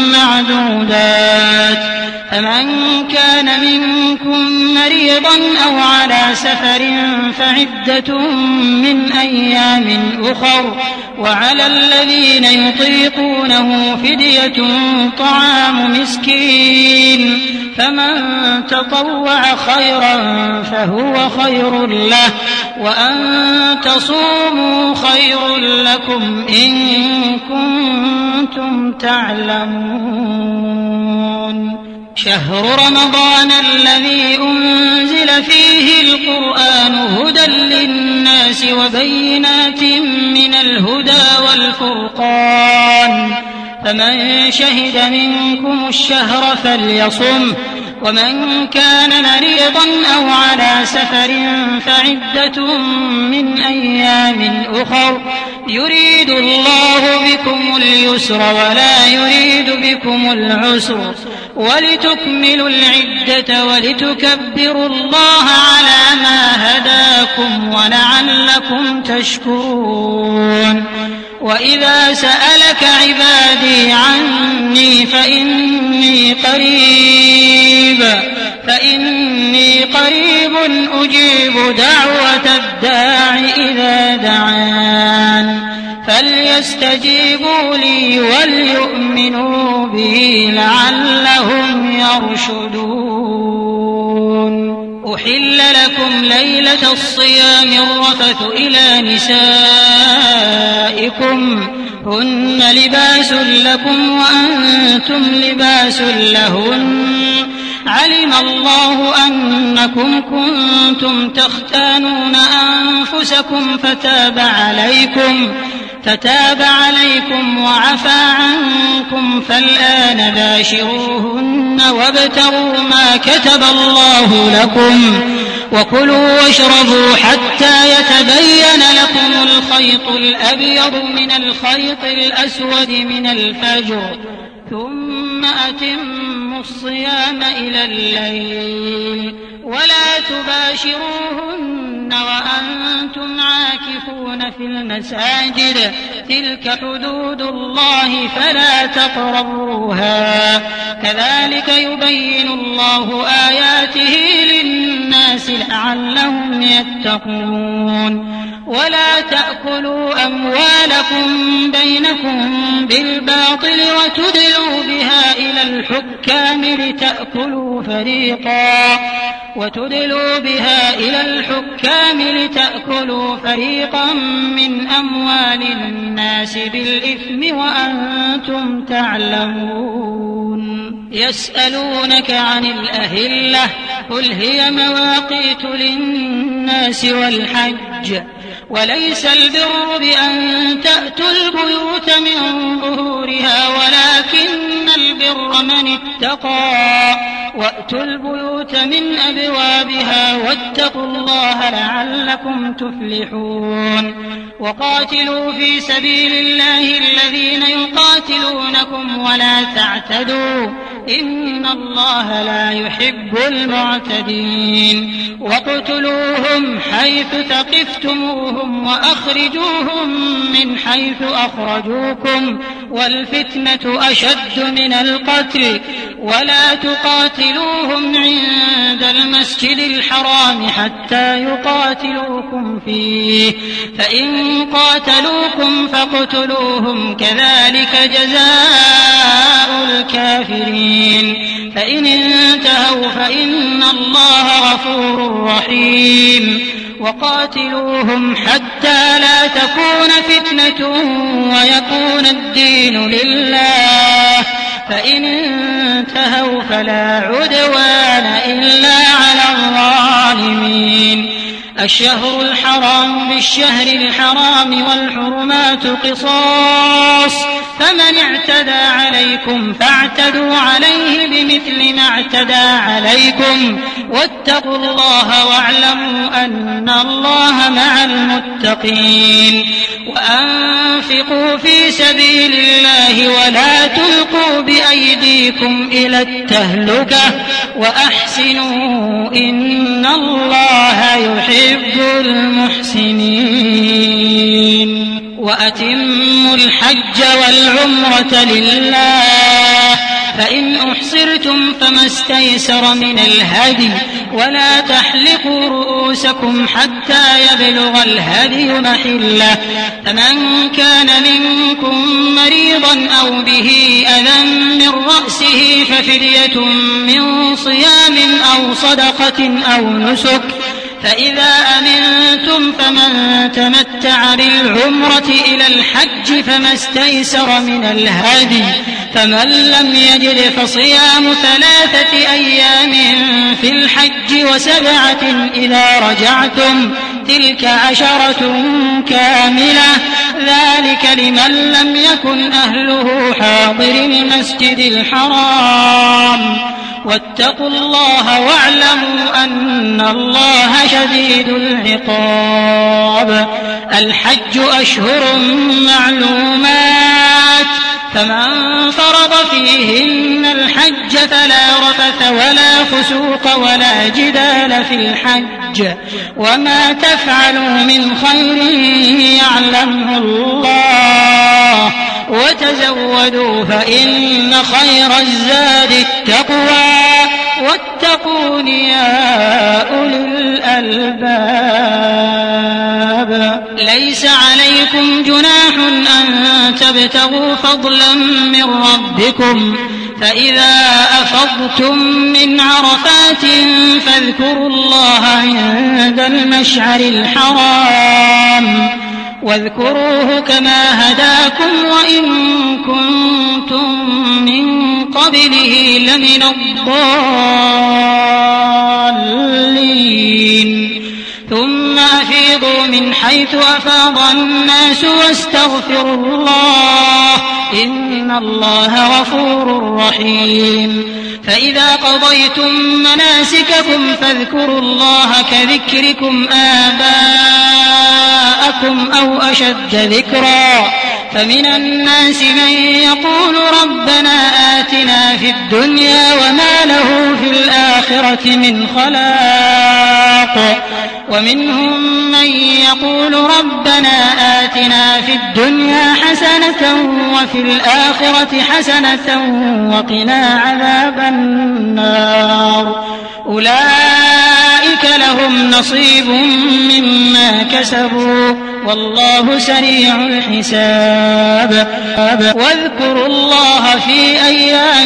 معدودات فمن كان منكم مريضا أو على سفر فعدة من أيام أخر وعلى الذين يطيقونه فدية طعام مسكين فمن تطوع خيرا فهو خير له وأن تصوموا خير لكم إن كنتم تعلمون شهر رمضان الذي أنزل فيه القرآن هدى للناس وبينات من الهدى والفرقان فمن شهد منكم الشهر فليصم ومن كان مريضا أو على سفر فعدة من أيام أخر يريد الله بكم اليسر ولا يريد بكم العسر ولتكملوا العدة ولتكبروا الله على ما هداكم ولعلكم تشكرون وإذا سألك عبادي عني فإني قريب فإني قريب أجيب دعوة الداع إذا دعان فليستجيبوا لي وليؤمنوا بي لعلهم يرشدون أحل لكم ليلة الصيام الرفث إلى نسائكم هن لباس لكم وأنتم لباس لهن علم الله أنكم كنتم تختانون أنفسكم فتاب عليكم فتاب عليكم وعفى عنكم فالآن باشروهن وابتغوا ما كتب الله لكم وكلوا واشربوا حتى يتبين لكم الخيط الأبيض من الخيط الأسود من الفجر ثم أتموا الصيام إلى الليل ولا تباشروهن وأنتم عاكفون في المساجد تلك حدود الله فلا تقربوها كذلك يبين الله آياته للناس لعلهم يتقون ولا تأكلوا أموالكم بينكم بالباطل وتدلوا بها إلى الحكام لتأكلوا فريقا وتدلوا بها إلى الحكام لتأكلوا فريقا من أموال الناس بالإثم وأنتم تعلمون يسألونك عن الأهلة قل هي مواقيت للناس والحج وليس البر بأن تأتوا البيوت من ظهورها ولكن البر من اتقى وأتوا البيوت من أبوابها واتقوا الله لعلكم تفلحون وقاتلوا في سبيل الله الذين يقاتلونكم ولا تعتدوا إن الله لا يحب المعتدين واقتلوهم حيث ثقفتموهم وأخرجوهم من حيث أخرجوكم والفتنة أشد من القتل ولا تقاتلوهم عند المسجد الحرام حتى يقاتلوكم فيه فإن قاتلوكم فاقتلوهم كذلك جزاء الكافرين فإن انتهوا فإن الله غفور رحيم وقاتلوهم حتى لا تكون فتنة ويكون الدين لله فإن انتهوا فلا عدوان إلا على الظالمين الشهر الحرام بالشهر الحرام والحرمات قصاص فمن اعتدى عليكم فاعتدوا عليه بمثل ما اعتدى عليكم واتقوا الله واعلموا أن الله مع المتقين وأنفقوا في سبيل الله ولا تلقوا بأيديكم إلى التهلكة وأحسنوا إن الله يحب المحسنين وأتموا الحج والعمرة لله فإن أحصرتم فما استيسر من الهدي ولا تحلقوا رؤوسكم حتى يبلغ الهدي محله فمن كان منكم مريضا أو به أذى من رأسه ففدية من صيام أو صدقة أو نسك فإذا أمنتم فمن تمتع بالعمرة إلى الحج فما استيسر من الهدي فمن لم يجد فصيام ثلاثة أيام في الحج وسبعة إذا رجعتم تلك عشرة كاملة ذلك لمن لم يكن أهله حاضر المسجد الحرام واتقوا الله واعلموا أن الله شديد العقاب الحج أشهر معلومات فمن فرض فيهن الحج فلا رفث ولا فسوق ولا جدال في الحج وما تفعلوا من خير يعلمه الله وتزودوا فإن خير الزاد التقوى واتقون يا أولي الألباب ليس عليكم جناح أن تبتغوا فضلا من ربكم فإذا أفضتم من عرفات فاذكروا الله عند المشعر الحرام واذكروه كما هداكم وإن كنتم من قبله لمن الضالين ثم أفيضوا من حيث أفاض الناس واستغفروا الله إن الله غفور رحيم فإذا قضيتم مناسككم فاذكروا الله كذكركم آباءكم أو أشد ذكرا فمن الناس من يقول ربنا آتنا في الدنيا وما له في الآخرة من خلاق ومنهم من يقول ربنا آتنا في الدنيا حسنة وفي الآخرة حسنة وقنا عذاب النار أولئك لهم نصيب مما كسبوا والله سريع الحساب واذكروا الله في أيام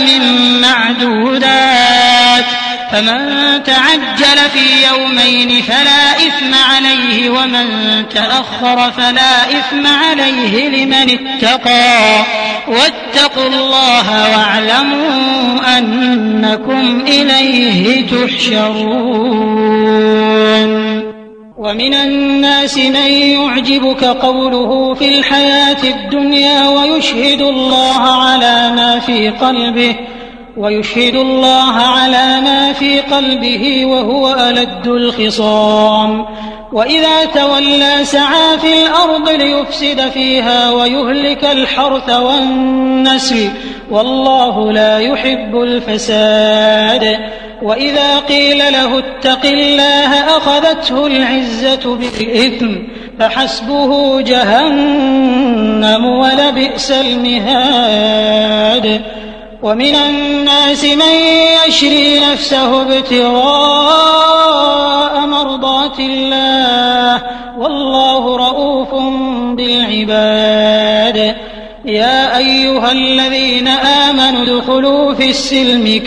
معدودات فمن تعجل في يومين فلا إثم عليه ومن تأخر فلا إثم عليه لمن اتقى واتقوا الله واعلموا أنكم إليه تحشرون ومن الناس من يعجبك قوله في الحياة الدنيا ويشهد الله على ما في قلبه ويشهد الله على ما في قلبه وهو ألد الخصام وإذا تولى سعى في الأرض ليفسد فيها ويهلك الحرث والنسل والله لا يحب الفساد وإذا قيل له اتق الله أخذته العزة بالإثم فحسبه جهنم ولبئس المهاد ومن الناس من يشري نفسه ابتغاء مرضات الله والله رؤوف بالعباد يا أيها الذين آمنوا ادخلوا في السلم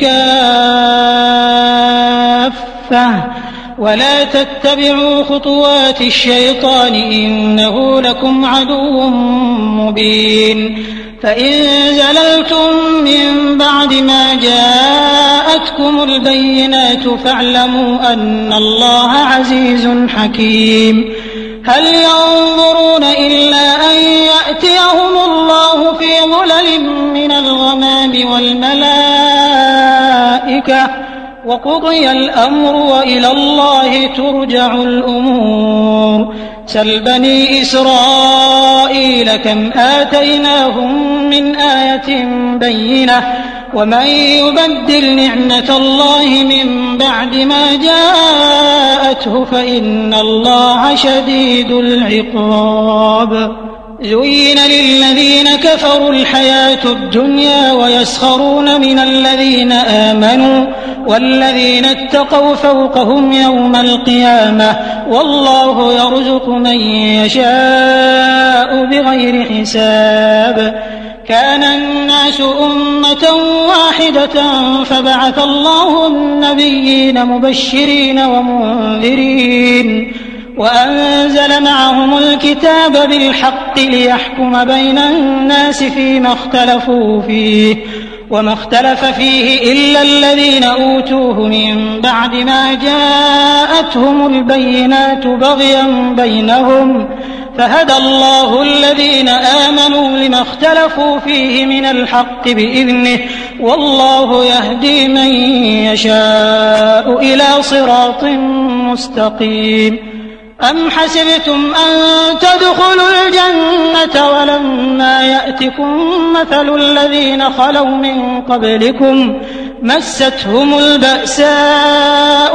كافة ولا تتبعوا خطوات الشيطان إنه لكم عدو مبين فإن زللتم من بعد ما جاءتكم البينات فاعلموا أن الله عزيز حكيم هل ينظرون إلا أن يأتيهم الله في ظلل من الغمام والملائكة وقضي الأمر وإلى الله ترجع الأمور سل بني إسرائيل كم آتيناهم من آية بينة ومن يبدل نعمة الله من بعد ما جاءته فإن الله شديد العقاب زين للذين كفروا الحياة الدنيا ويسخرون من الذين آمنوا والذين اتقوا فوقهم يوم القيامة والله يرزق من يشاء بغير حساب كان الناس أمة واحدة فبعث الله النبيين مبشرين ومنذرين وأنزل معهم الكتاب بالحق ليحكم بين الناس فيما اختلفوا فيه وما اختلف فيه إلا الذين أوتوه من بعد ما جاءتهم البينات بغيا بينهم فهدى الله الذين آمنوا لما اختلفوا فيه من الحق بإذنه والله يهدي من يشاء إلى صراط مستقيم أم حسبتم أن تدخلوا الجنة ولما يأتكم مثل الذين خلوا من قبلكم مستهم البأساء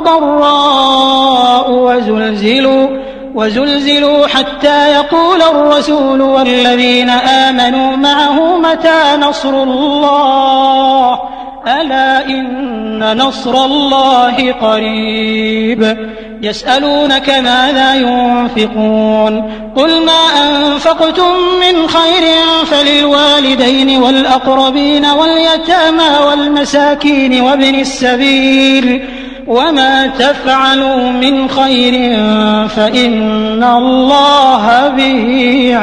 والضراء وزلزلوا وزلزلوا حتى يقول الرسول والذين آمنوا معه متى نصر الله ألا إن نصر الله قريب يسألونك ماذا ينفقون قل ما أنفقتم من خير فللوالدين والأقربين واليتامى والمساكين وابن السبيل وما تفعلوا من خير فإن الله به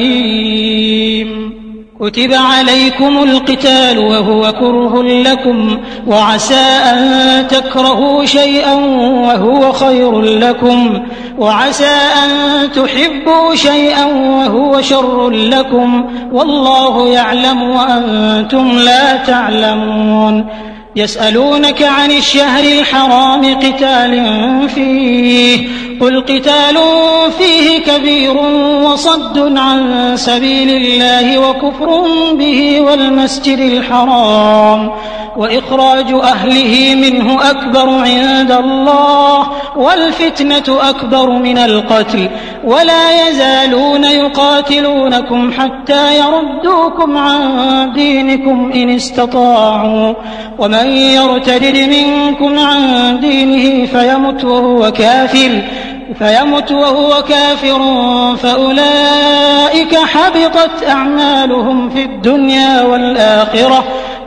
عليم كتب عليكم القتال وهو كره لكم وعسى أن تكرهوا شيئا وهو خير لكم وعسى أن تحبوا شيئا وهو شر لكم والله يعلم وأنتم لا تعلمون يسألونك عن الشهر الحرام قتال فيه قل قتال فيه كبير وصد عن سبيل الله وكفر به والمسجد الحرام وإخراج أهله منه أكبر عند الله والفتنة أكبر من القتل ولا يزالون يقاتلونكم حتى يردوكم عن دينكم إن استطاعوا ومن يرتد منكم عن دينه فيمت وهو كافر فيمت وهو كافر فأولئك حبطت أعمالهم في الدنيا والآخرة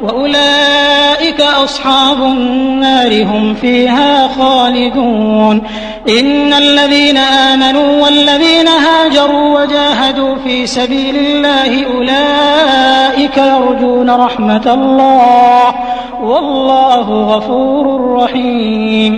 وأولئك أصحاب النار هم فيها خالدون إن الذين آمنوا والذين هاجروا وجاهدوا في سبيل الله أولئك يرجون رحمة الله والله غفور رحيم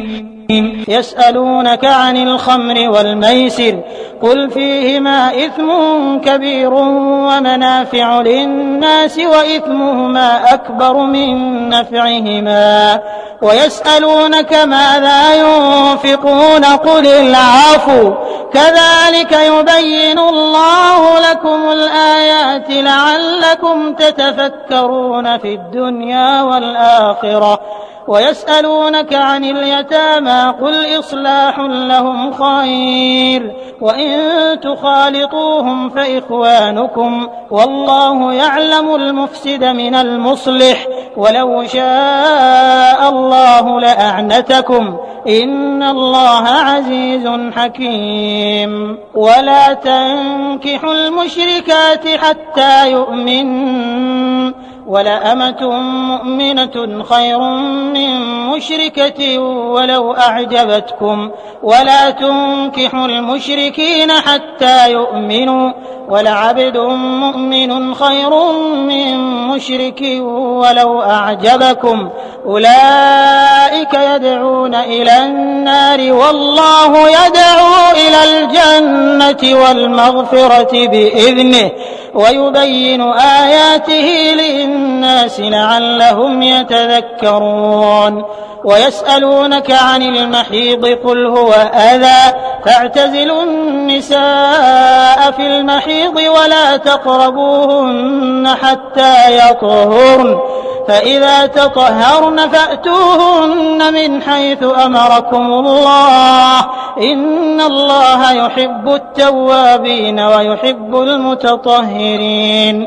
يسألونك عن الخمر والميسر قل فيهما إثم كبير ومنافع للناس وإثمهما أكبر من نفعهما ويسألونك ماذا ينفقون قل العفو كذلك يبين الله لكم الآيات لعلكم تتفكرون في الدنيا والآخرة ويسألونك عن اليتامى قل إصلاح لهم خير وإن تخالطوهم فإخوانكم والله يعلم المفسد من المصلح ولو شاء الله لأعنتكم إن الله عزيز حكيم ولا تنكحوا المشركات حتى يؤمنوا ولأمة مؤمنة خير من مشركة ولو أعجبتكم ولا تنكحوا المشركين حتى يؤمنوا ولعبد مؤمن خير من مشرك ولو أعجبكم أولئك يدعون إلى النار والله يدعو إلى الجنة والمغفرة بإذنه ويبين آياته للناس لعلهم يتذكرون ويسألونك عن المحيض قل هو أذى فاعتزلوا النساء في المحيض ولا تقربوهن حتى يطهرن فإذا تطهرن فأتوهن من حيث أمركم الله إن الله يحب التوابين ويحب المتطهرين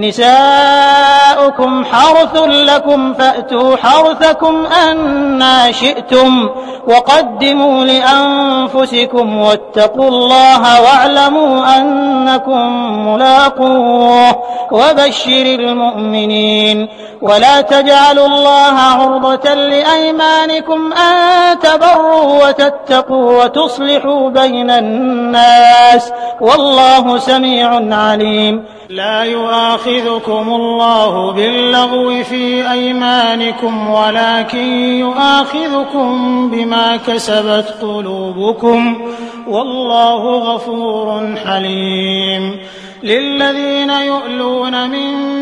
نساؤكم حرث لكم فأتوا حرثكم أنى شئتم وقدموا لأنفسكم واتقوا الله واعلموا أنكم ملاقوه وبشر المؤمنين ولا تجعلوا الله عرضة لأيمانكم أن تبروا وتتقوا وتصلحوا بين الناس والله سميع عليم لا يؤاخذكم الله باللغو في أيمانكم ولكن يؤاخذكم بما كسبت قلوبكم والله غفور حليم للذين يؤلون من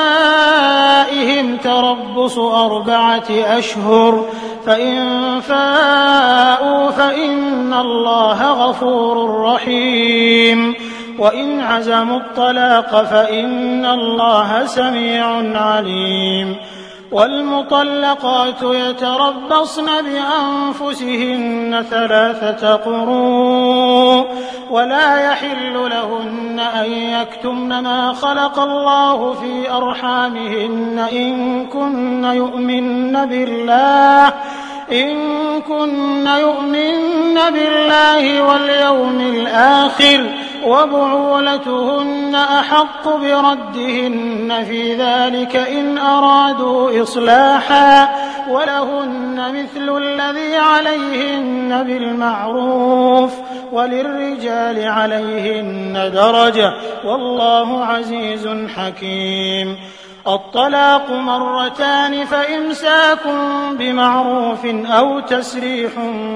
نسائهم تربص أربعة أشهر فإن فاءوا فإن الله غفور رحيم وإن عزموا الطلاق فإن الله سميع عليم والمطلقات يتربصن بأنفسهن ثلاثة قروء ولا يحل لهن أن يكتمن ما خلق الله في أرحامهن إن كن يؤمن بالله إن كن يؤمن بالله واليوم الآخر وبعولتهن أحق بردهن في ذلك إن أرادوا إصلاحا ولهن مثل الذي عليهن بالمعروف وللرجال عليهن درجة والله عزيز حكيم الطلاق مرتان فإمساك بمعروف أو تسريح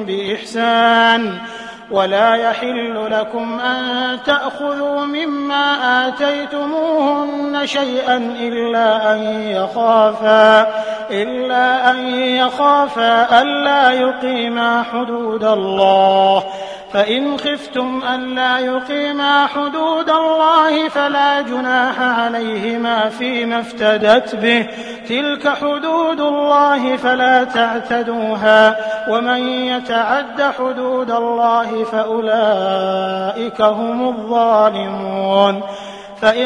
بإحسان ولا يحل لكم أن تأخذوا مما آتيتموهن شيئا إلا أن يخافا إلا أن يخافا ألا يقيما حدود الله فإن خفتم ألا يقيما حدود الله فلا جناح عليهما فيما افتدت به تلك حدود الله فلا تعتدوها ومن يتعد حدود الله فأولئك هم الظالمون فإن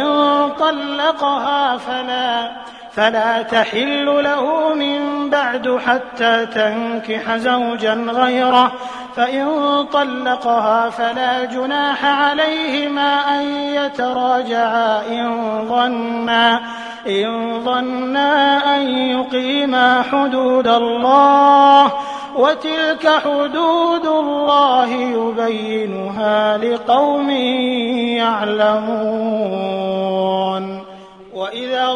طلقها فلا فلا تحل له من بعد حتى تنكح زوجا غيره فإن طلقها فلا جناح عليهما أن يتراجعا إن ظنا إن ظنا أن يقيما حدود الله وتلك حدود الله يبينها لقوم يعلمون وإذا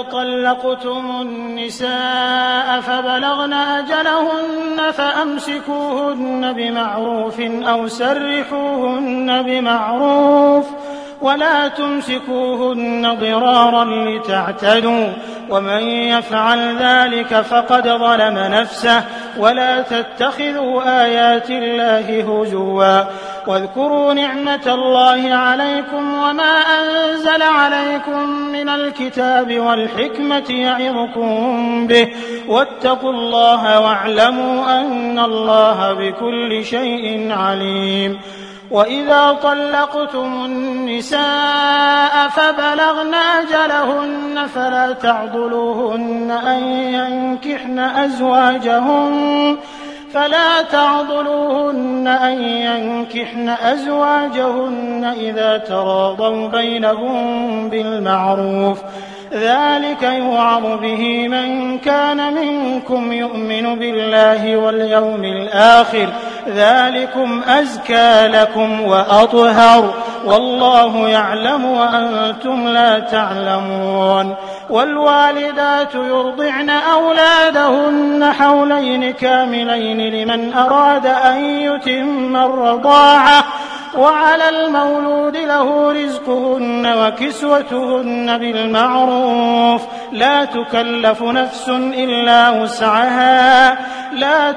طلقتم النساء فبلغن أجلهن فأمسكوهن بمعروف أو سرحوهن بمعروف ولا تمسكوهن ضرارا لتعتدوا ومن يفعل ذلك فقد ظلم نفسه ولا تتخذوا آيات الله هزوا واذكروا نعمة الله عليكم وما أنزل عليكم من الكتاب والحكمة يعظكم به واتقوا الله واعلموا أن الله بكل شيء عليم. وإذا طلقتم النساء فبلغن أجلهن فلا تعضلوهن أن ينكحن أزواجهن فلا تعضلوهن أن ينكحن أزواجهن إذا تراضوا بينهم بالمعروف ذلك يوعظ به من كان منكم يؤمن بالله واليوم الآخر ذلكم أزكى لكم وأطهر والله يعلم وأنتم لا تعلمون. والوالدات يرضعن أولادهن حولين كاملين لمن أراد أن يتم الرضاعة وعلى المولود له رزقهن وكسوتهن بالمعروف لا تكلف نفس إلا وسعها لا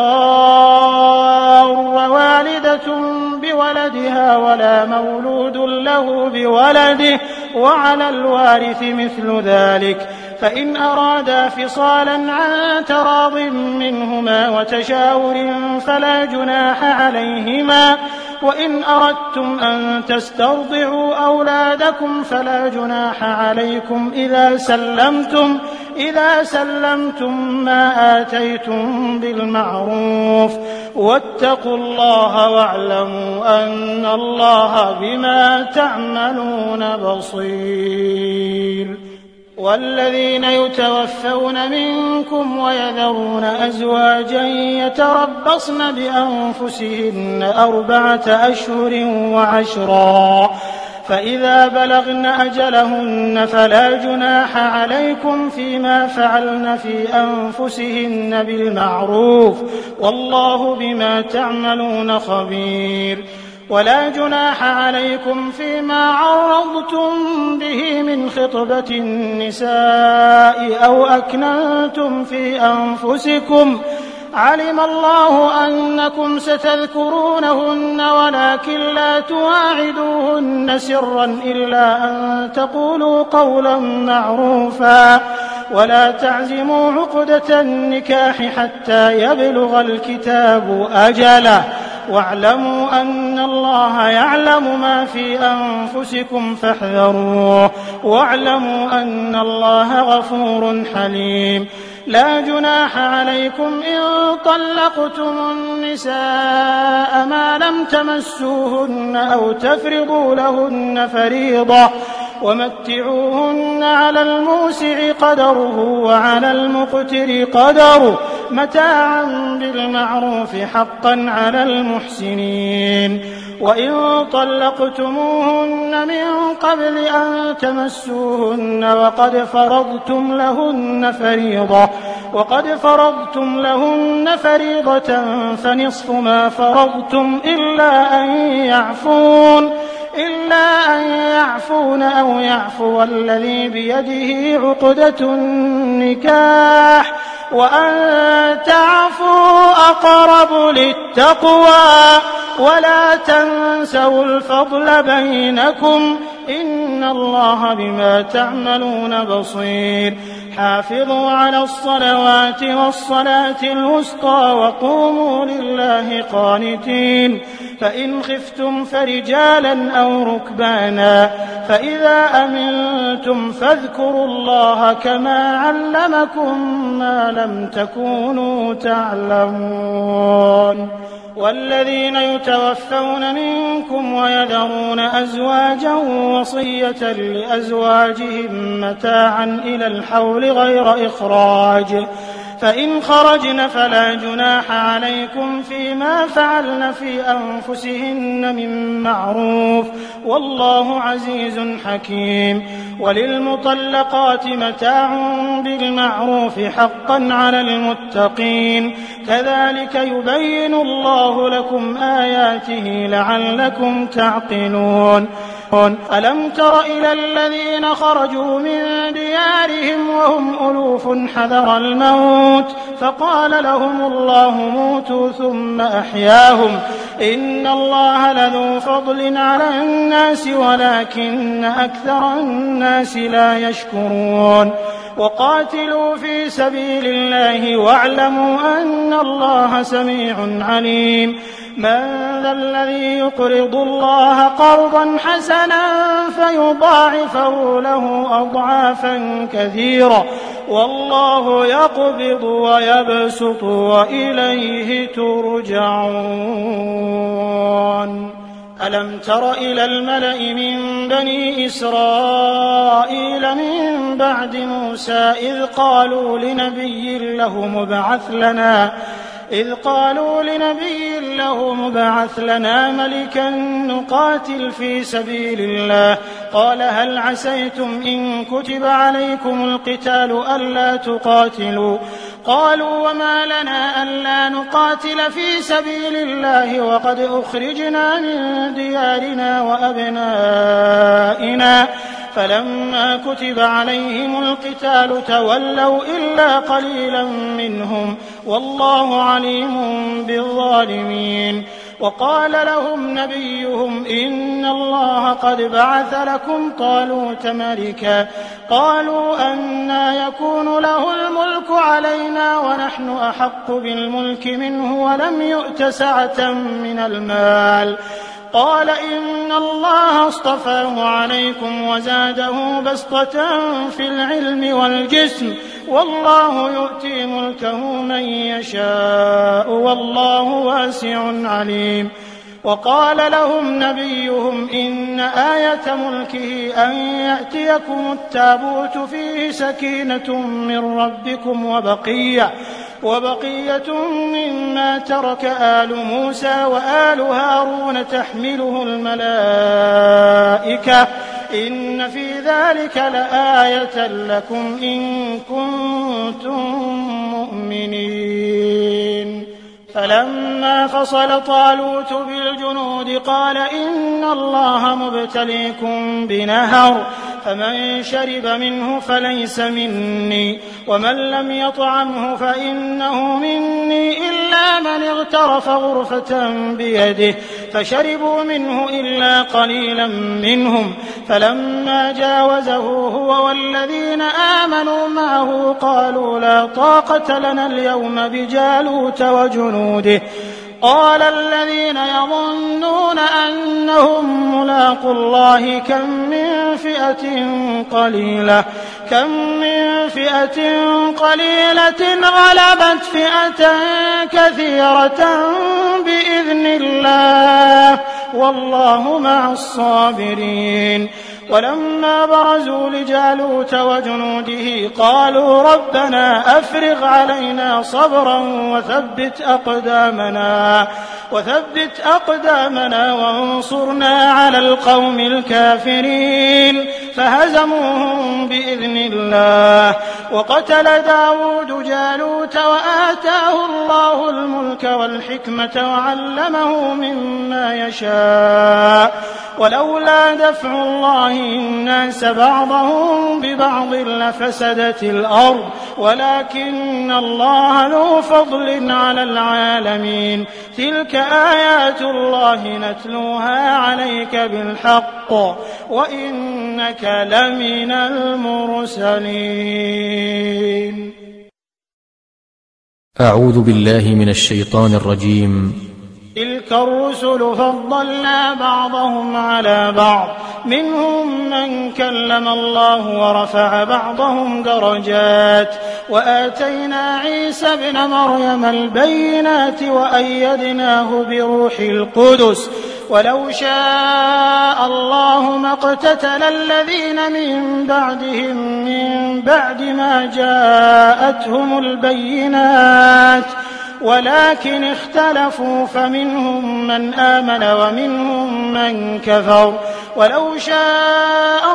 تضار والدة بولدها ولا مولود له بولده وعلى الوارث مثل ذلك فإن أرادا فصالا عن تراض منهما وتشاور فلا جناح عليهما وإن أردتم أن تسترضعوا أولادكم فلا جناح عليكم إذا سلمتم إذا سلمتم ما آتيتم بالمعروف واتقوا الله واعلموا أن الله بما تعملون بصير. والذين يتوفون منكم ويذرون أزواجا يتربصن بأنفسهن أربعة أشهر وعشرا فإذا بلغن أجلهن فلا جناح عليكم فيما فعلن في أنفسهن بالمعروف والله بما تعملون خبير. ولا جناح عليكم فيما عرضتم به من خطبة النساء أو أكننتم في أنفسكم علم الله أنكم ستذكرونهن ولكن لا تواعدوهن سرا إلا أن تقولوا قولا معروفا ولا تعزموا عقدة النكاح حتى يبلغ الكتاب أجله واعلموا أن الله يعلم ما في أنفسكم فاحذروه واعلموا أن الله غفور حليم. لا جناح عليكم إن طلقتم النساء ما لم تمسوهن أو تفرضوا لهن فريضة ومتعوهن على الموسع قدره وعلى المقتر قدره متاعا بالمعروف حقا على المحسنين. وإن طلقتموهن من قبل أن تمسوهن وقد فرضتم لهن فريضة وقد فرضتم لهن فريضة فنصف ما فرضتم إلا أن يعفون إلا أن يعفون أو يعفو الذي بيده عقدة النكاح وأن تعفوا أقرب للتقوى ولا تنسوا الفضل بينكم إن الله بما تعملون بصير. حافظوا على الصلوات والصلاة الوسطى وقوموا لله قانتين فإن خفتم فرجالا أو ركبانا فإذا أمنتم فاذكروا الله كما علمكم ما لم تكونوا تعلمون. والذين يتوفون منكم ويذرون أزواجا وصية لأزواجهم متاعا إلى الحول غير إخراج فإن خرجن فلا جناح عليكم فيما فعلن في أنفسهن من معروف والله عزيز حكيم. وللمطلقات متاع بالمعروف حقا على المتقين كذلك يبين الله لكم آياته لعلكم تعقلون ألم تر إلى الذين خرجوا من ديارهم وهم ألوف حذر الموت فقال لهم الله موتوا ثم أحياهم إن الله لذو فضل على الناس ولكن أكثر الناس لا يشكرون وقاتلوا في سبيل الله واعلموا أن الله سميع عليم من ذا الذي يقرض الله قرضا حسنا فيضاعفه له أضعافا كثيرة والله يقبض ويبسط وإليه ترجعون ألم تر إلى الملأ من بني إسرائيل من بعد موسى إذ قالوا لنبي له مبعث لنا إذ قالوا لنبي له مبعث لنا ملكا نقاتل في سبيل الله قال هل عسيتم إن كتب عليكم القتال ألا تقاتلوا قالوا وما لنا ألا نقاتل في سبيل الله وقد أخرجنا من ديارنا وأبنائنا فلما كتب عليهم القتال تولوا إلا قليلا منهم والله عليم بالظالمين وقال لهم نبيهم إن الله قد بعث لكم طالوت ملكا قالوا أنى يكون له الملك علينا ونحن أحق بالملك منه ولم يؤت سعة من المال قال إن الله اصطفاه عليكم وزاده بسطة في العلم والجسم والله يؤتي ملكه من يشاء والله واسع عليم وقال لهم نبيهم إن آية ملكه أن يأتيكم التابوت فيه سكينة من ربكم وبقية وبقية مما ترك آل موسى وآل هارون تحمله الملائكة إن في ذلك لآية لكم إن كنتم مؤمنين فلما فصل طالوت بالجنود قال إن الله مبتليكم بنهر فمن شرب منه فليس مني ومن لم يطعمه فإنه مني إلا من اغترف غرفة بيده فشربوا منه إلا قليلا منهم فلما جاوزه هو والذين آمنوا معه قالوا لا طاقة لنا اليوم بجالوت وجنوده قال الذين يظنون أنهم ملاقوا الله كم من فئة قليلة كم من فئة قليلة غلبت فئة كثيرة بإذن الله والله مع الصابرين ولما برزوا لجالوت وجنوده قالوا ربنا أفرغ علينا صبرا وثبت أقدامنا وثبت أقدامنا وانصرنا على القوم الكافرين فهزموهم بإذن الله وقتل داود جالوت وآتاه الله الملك والحكمة وعلمه مما يشاء ولولا دفع الله الناس بعضهم ببعض لفسدت الأرض ولكن الله ذو فضل على العالمين تلك آيات الله نتلوها عليك بالحق وإنك لمن المرسلين. أعوذ بالله من الشيطان الرجيم. تلك الرسل فضلنا بعضهم على بعض منهم من كلم الله ورفع بعضهم درجات وآتينا عيسى ابن مريم البينات وأيدناه بروح القدس ولو شاء الله ما اقتتل الذين من بعدهم من بعد ما جاءتهم البينات ولكن اختلفوا فمنهم من آمن ومنهم من كفر ولو شاء الله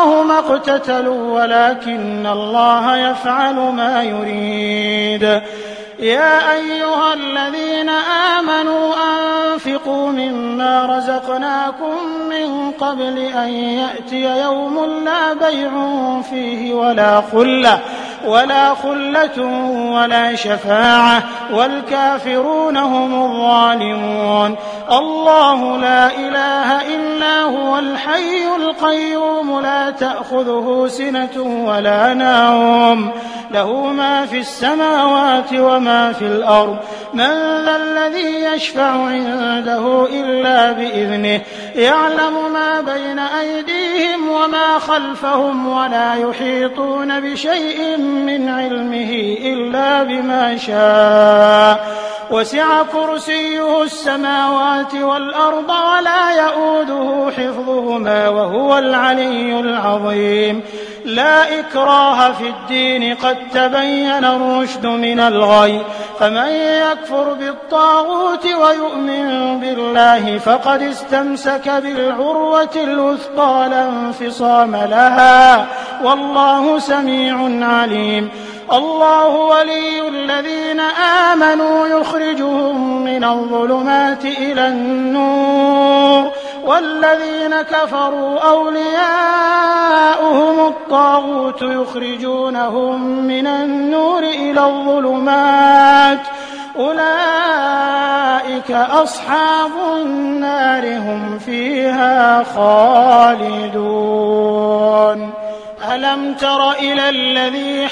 الله ما اقتتلوا ولكن الله يفعل ما يريد. يا أيها الذين آمنوا أنفقوا مما رزقناكم من قبل أن يأتي يوم لا بيع فيه ولا خلة ولا خلة ولا شفاعة والكافرون هم الظالمون. الله لا إله إلا هو الحي القيوم لا تأخذه سنة ولا نوم له ما في السماوات وما في الأرض من ذا الذي يشفع عنده إلا بإذنه يعلم ما بين أيديهم وما خلفهم ولا يحيطون بشيء من علمه إلا بما شاء وسع كرسيه السماوات والأرض ولا يؤوده حفظهما وهو العلي العظيم. لا إكراه في الدين قد تبين الرشد من الغي فمن يكفر بالطاغوت ويؤمن بالله فقد استمسك بالعروة الوثقى لا انفصام لها والله سميع عليم. الله ولي الذين آمنوا يخرجهم من الظلمات إلى النور والذين كفروا أولياؤهم الطاغوت يخرجونهم من النور إلى الظلمات أولئك أصحاب النار هم فيها خالدون. ألم تر إلى الذي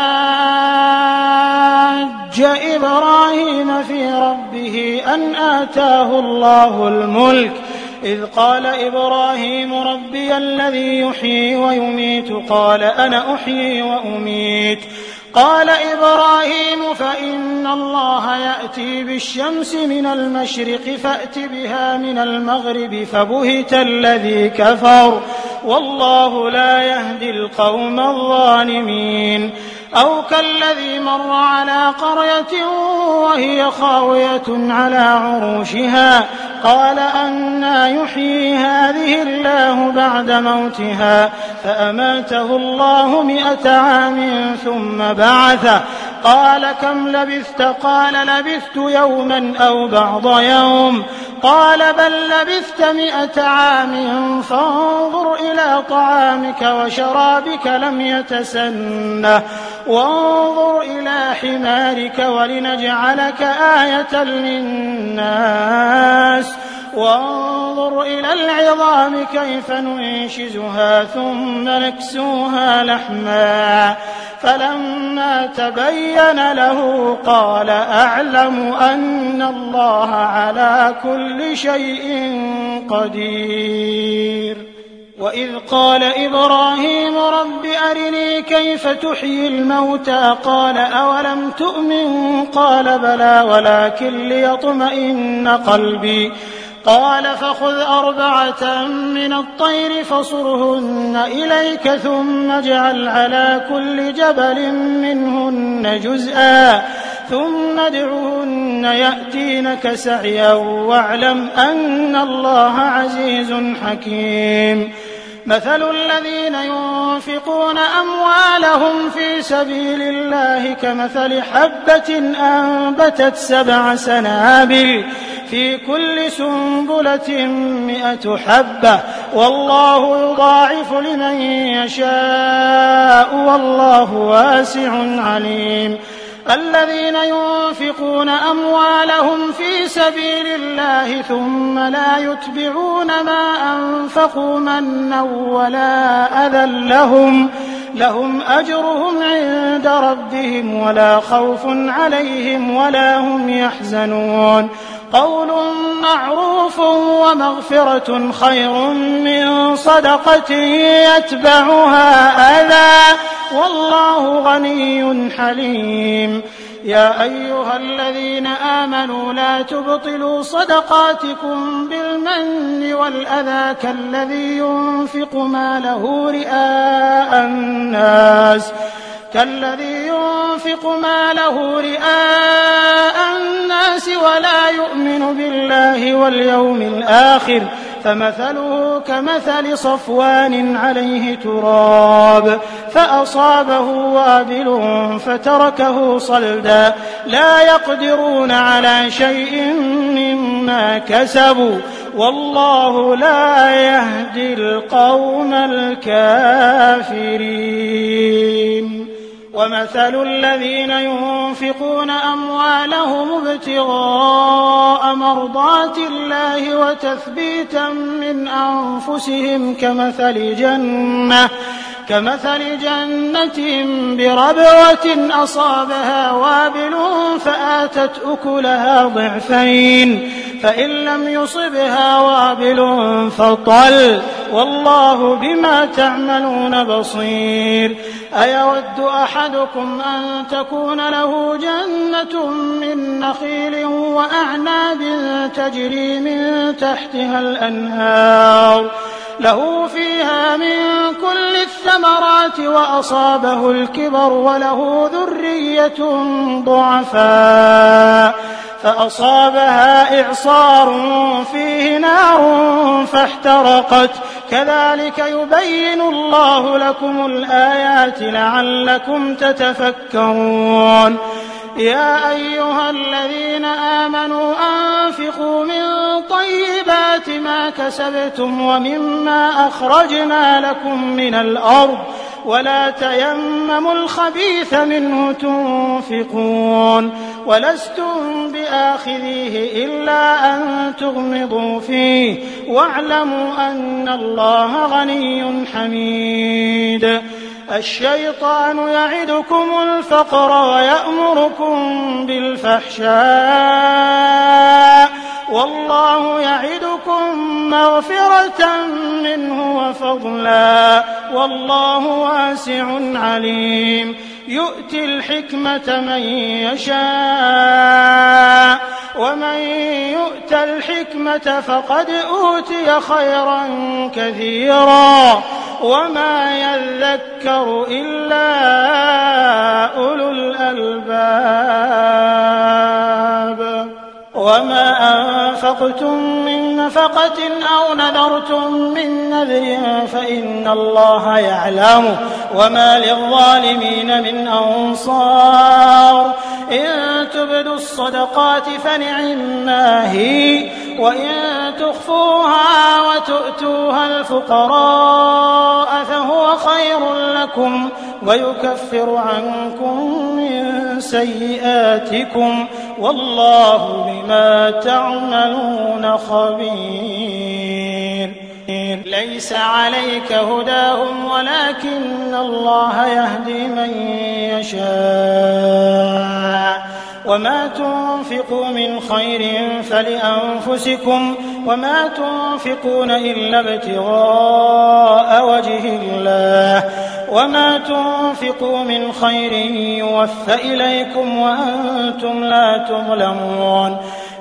حاج إبراهيم في ربه أن آتاه الله الملك إذ قال إبراهيم ربي الذي يحيي ويميت قال أنا أحيي وأميت قال إبراهيم فإن الله يأتي بالشمس من المشرق فأت بها من المغرب فبهت الذي كفر والله لا يهدي القوم الظالمين. أو كالذي مر على قرية وهي خاوية على عروشها قال أنى يحيي هذه الله بعد موتها فأماته الله مئة عام ثم بعثه قال كم لبثت قال لبثت يوما أو بعض يوم قال بل لبثت مئة عام فانظر إلى طعامك وشرابك لم يتسنه وانظر إلى حمارك ولنجعلك آية للناس وانظر إلى العظام كيف ننشزها ثم نكسوها لحما فلما تبين له قال أعلم أن الله على كل شيء قدير. وإذ قال إبراهيم رب أرني كيف تحيي الموتى قال أولم تؤمن قال بلى ولكن ليطمئن قلبي قال فخذ أربعة من الطير فصرهن إليك ثم اجعل على كل جبل منهن جزءا ثم ادعهن يأتينك سعيا واعلم أن الله عزيز حكيم. مثل الذين ينفقون أموالهم في سبيل الله كمثل حبة أنبتت سبع سنابل في كل سنبلة مئة حبة والله يضاعف لمن يشاء والله واسع عليم. الذين ينفقون أموالهم في سبيل الله ثم لا يتبعون ما أنفقوا منا ولا أذى لهم لهم أجرهم عند ربهم ولا خوف عليهم ولا هم يحزنون. قول معروف ومغفرة خير من صدقة يتبعها أذى والله غني حليم. يا أيها الذين آمنوا لا تبطلوا صدقاتكم بالمن والأذى كالذي ينفق ماله رئاء الناس كالذي ينفق ماله رئاء الناس ولا يؤمن بالله واليوم الآخر فمثله كمثل صفوان عليه تراب فأصابه وابل فتركه صلدا لا يقدرون على شيء مما كسبوا والله لا يهدي القوم الكافرين. ومثل الذين ينفقون أموالهم ابتغاء مرضات الله وتثبيتا من أنفسهم كمثل جنة كمثل جنة بربوة أصابها وابل فآتت أكلها ضعفين فإن لم يصبها وابل فطل والله بما تعملون بصير. أيود أحدكم أن تكون له جنة من نخيل وأعناب تجري من تحتها الأنهار له فيها من كل الثمرات وأصابه الكبر وله ذرية ضعفاء فأصابها إعصار فيه نار فاحترقت كذلك يبين الله لكم الآيات لعلكم تتفكرون. يا أيها الذين آمنوا أنفقوا من طيبات ما كسبتم ومما أخرجنا لكم من الأرض ولا تيمموا الخبيث منه تنفقون ولستم بآخذيه إلا أن تغمضوا فيه واعلموا أن الله غني حميد. الشيطان يعدكم الفقر ويأمركم بالفحشاء والله يعدكم مغفرة منه وفضلا والله واسع عليم. يؤتي الحكمة من يشاء ومن يؤت الحكمة فقد أوتي خيرا كثيرا وما يذكر إلا أولو الألباب. وما أنفقتم من نفقة أو نذرتم من نذر فإن الله يعلمه وما للظالمين من أنصار. إن تبدوا الصدقات فنعما هي وإن تخفوها وتؤتوها الفقراء فهو خير لكم ويكفر عنكم من سيئاتكم والله بما تعملون خبير. ليس عليك هداهم ولكن الله يهدي من يشاء وما تنفقوا من خير فلأنفسكم وما تنفقون إلا ابتغاء وجه الله وما تنفقوا من خير يوفى إليكم وأنتم لا تظلمون.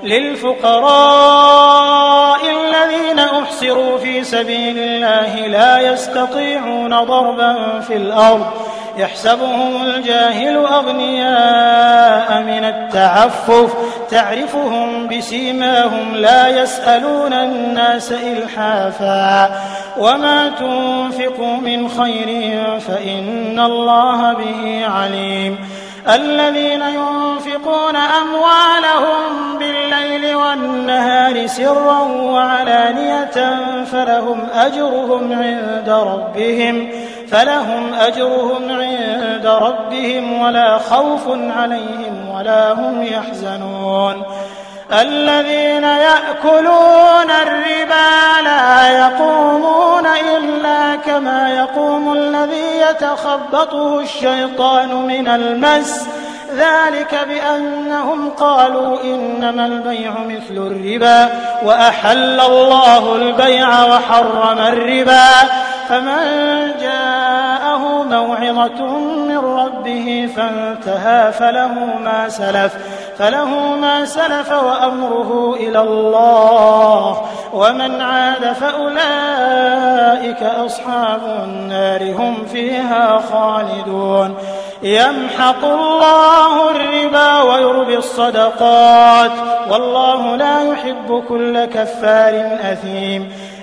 للفقراء الذين أحصروا في سبيل الله لا يستطيعون ضربا في الأرض يحسبهم الجاهل أغنياء من التعفف تعرفهم بسيماهم لا يسألون الناس إلحافا وما تنفقوا من خير فإن الله به عليم. الذين ينفقون أموالهم بالليل والنهار سرا وعلانية فلهم أجرهم عند ربهم فلهم أجرهم عند ربهم ولا خوف عليهم ولا هم يحزنون. الذين يأكلون الربا لا يقومون إلا كما يقوم الذي يتخبطه الشيطان من المس ذلك بأنهم قالوا إنما البيع مثل الربا وأحل الله البيع وحرم الربا فمن جاءه موعظة من ربه فانتهى فله ما سلف فله ما سلف وأمره إلى الله ومن عاد فأولئك أصحاب النار هم فيها خالدون. يمحق الله الربا ويربي الصدقات والله لا يحب كل كفار أثيم.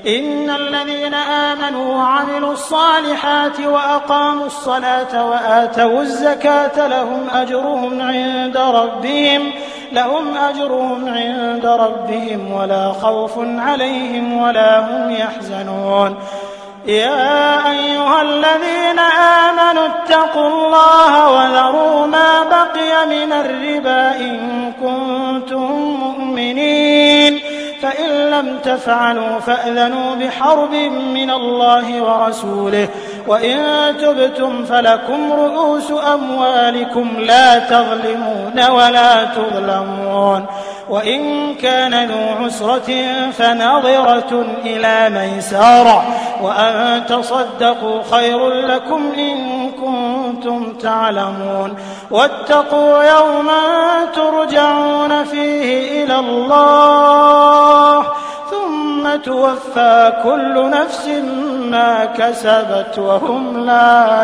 إن الذين آمنوا وعملوا الصالحات وأقاموا الصلاة وآتوا الزكاة لهم أجرهم عند ربهم لهم أجرهم عند ربهم ولا خوف عليهم ولا هم يحزنون. يا أيها الذين آمنوا اتقوا الله وذروا ما بقي من الربا إن كنتم مؤمنين فإن لم تفعلوا فأذنوا بحرب من الله ورسوله وإن تبتم فلكم رؤوس أموالكم لا تظلمون ولا تظلمون. وإن كان ذو عسرة فنظرة إلى ميسرة وأن تصدقوا خير لكم إن كنتم تعلمون. واتقوا يوما ترجعون فيه إلى الله ثم توفى كل نفس ما كسبت وهم لا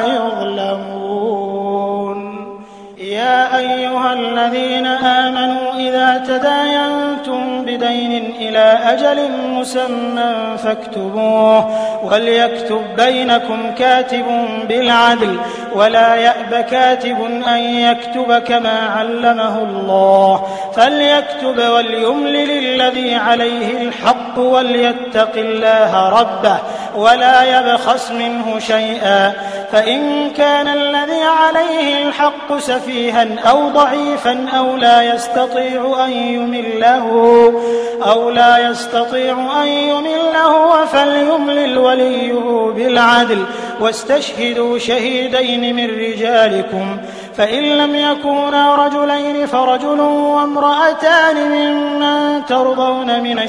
يظلمون. يا أيها الذين آمنوا إذا تداينتم بدين إلى أجل مسمى فاكتبوه وليكتب بينكم كاتب بالعدل ولا يأب كاتب أن يكتب كما علمه الله فليكتب وليملل الذي عليه الحق وليتق الله ربه ولا يبخس منه شيئا فإن كان الذي عليه الحق سفيها أو ضعيفا أو لا يستطيع أن يمله أو لا يستطيع أن يمله فليملل وليه بالعدل واستشهدوا شهيدين من رجالكم فإن لم يكونا رجلين فرجل وامرأتان ممن ترضون من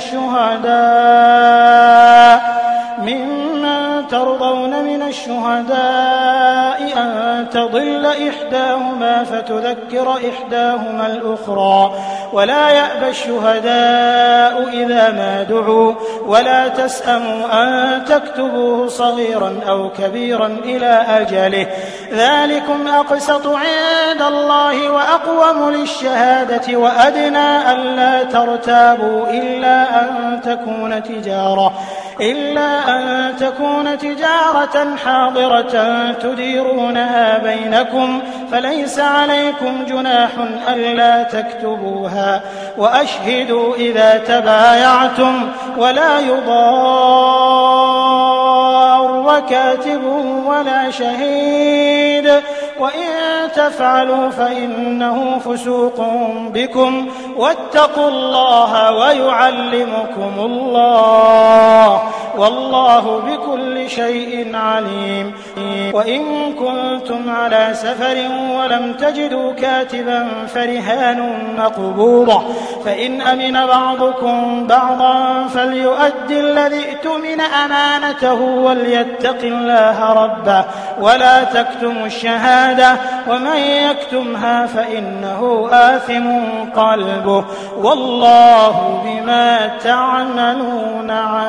الشهداء ممن ترضون من الشهداء أن تضل إحداهما فتذكر إحداهما الأخرى ولا يأبى الشهداء إذا ما دعوا ولا تسأموا أن تكتبوه صغيرا أو كبيرا إلى أجله ذلكم أقسط عند الله وأقوم للشهادة وأدنى ألا ترتابوا إلا أن تكون تجارة إلا أن تكون تجارة حاضرة تديرونها بينكم فليس عليكم جناح ألا تكتبوها وأشهدوا إذا تبايعتم ولا يضار كاتب ولا شهيد وإن تفعلوا فإنه فسوق بكم واتقوا الله ويعلمكم الله والله بكل شيء عليم. وإن كنتم على سفر ولم تجدوا كاتبا فرهان مقبوضة فإن أمن بعضكم بعضا فليؤدي الذي اؤتمن أمانته وليتق الله ربه ولا تكتموا الشهادة ومن يكتمها فإنه آثم قلبه والله بما تعملون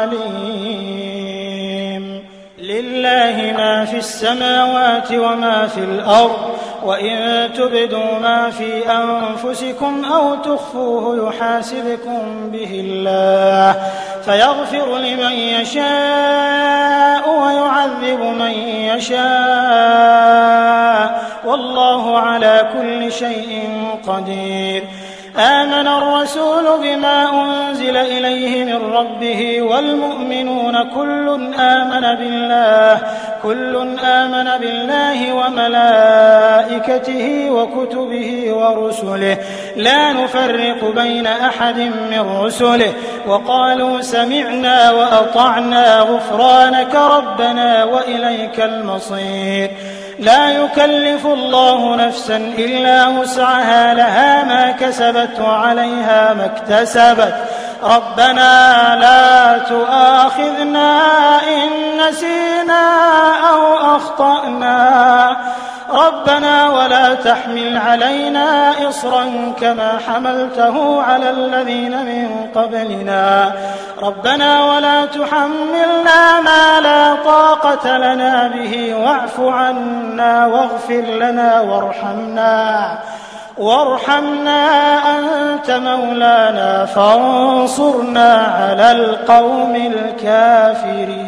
عليم. لله ما في السماوات وما في الأرض وإن تبدوا ما في أنفسكم أو تخفوه يحاسبكم به الله فيغفر لمن يشاء ويعذب من يشاء والله على كل شيء قدير. آمن الرسول بما أنزل إليه من ربه والمؤمنون كل آمن بالله كل آمن بالله وملائكته وكتبه ورسله لا نفرق بين أحد من رسله وقالوا سمعنا وأطعنا غفرانك ربنا وإليك المصير. لا يكلف الله نفسا إلا وسعها لها ما كسبت وعليها ما اكتسبت ربنا لا تؤاخذنا إن نسينا أو أخطأنا ربنا ولا تحمل علينا إصرا كما حملته على الذين من قبلنا ربنا ولا تحملنا ما لا طاقة لنا به واعف عنا واغفر لنا وارحمنا وارحمنا أنت مولانا فانصرنا على القوم الكافرين.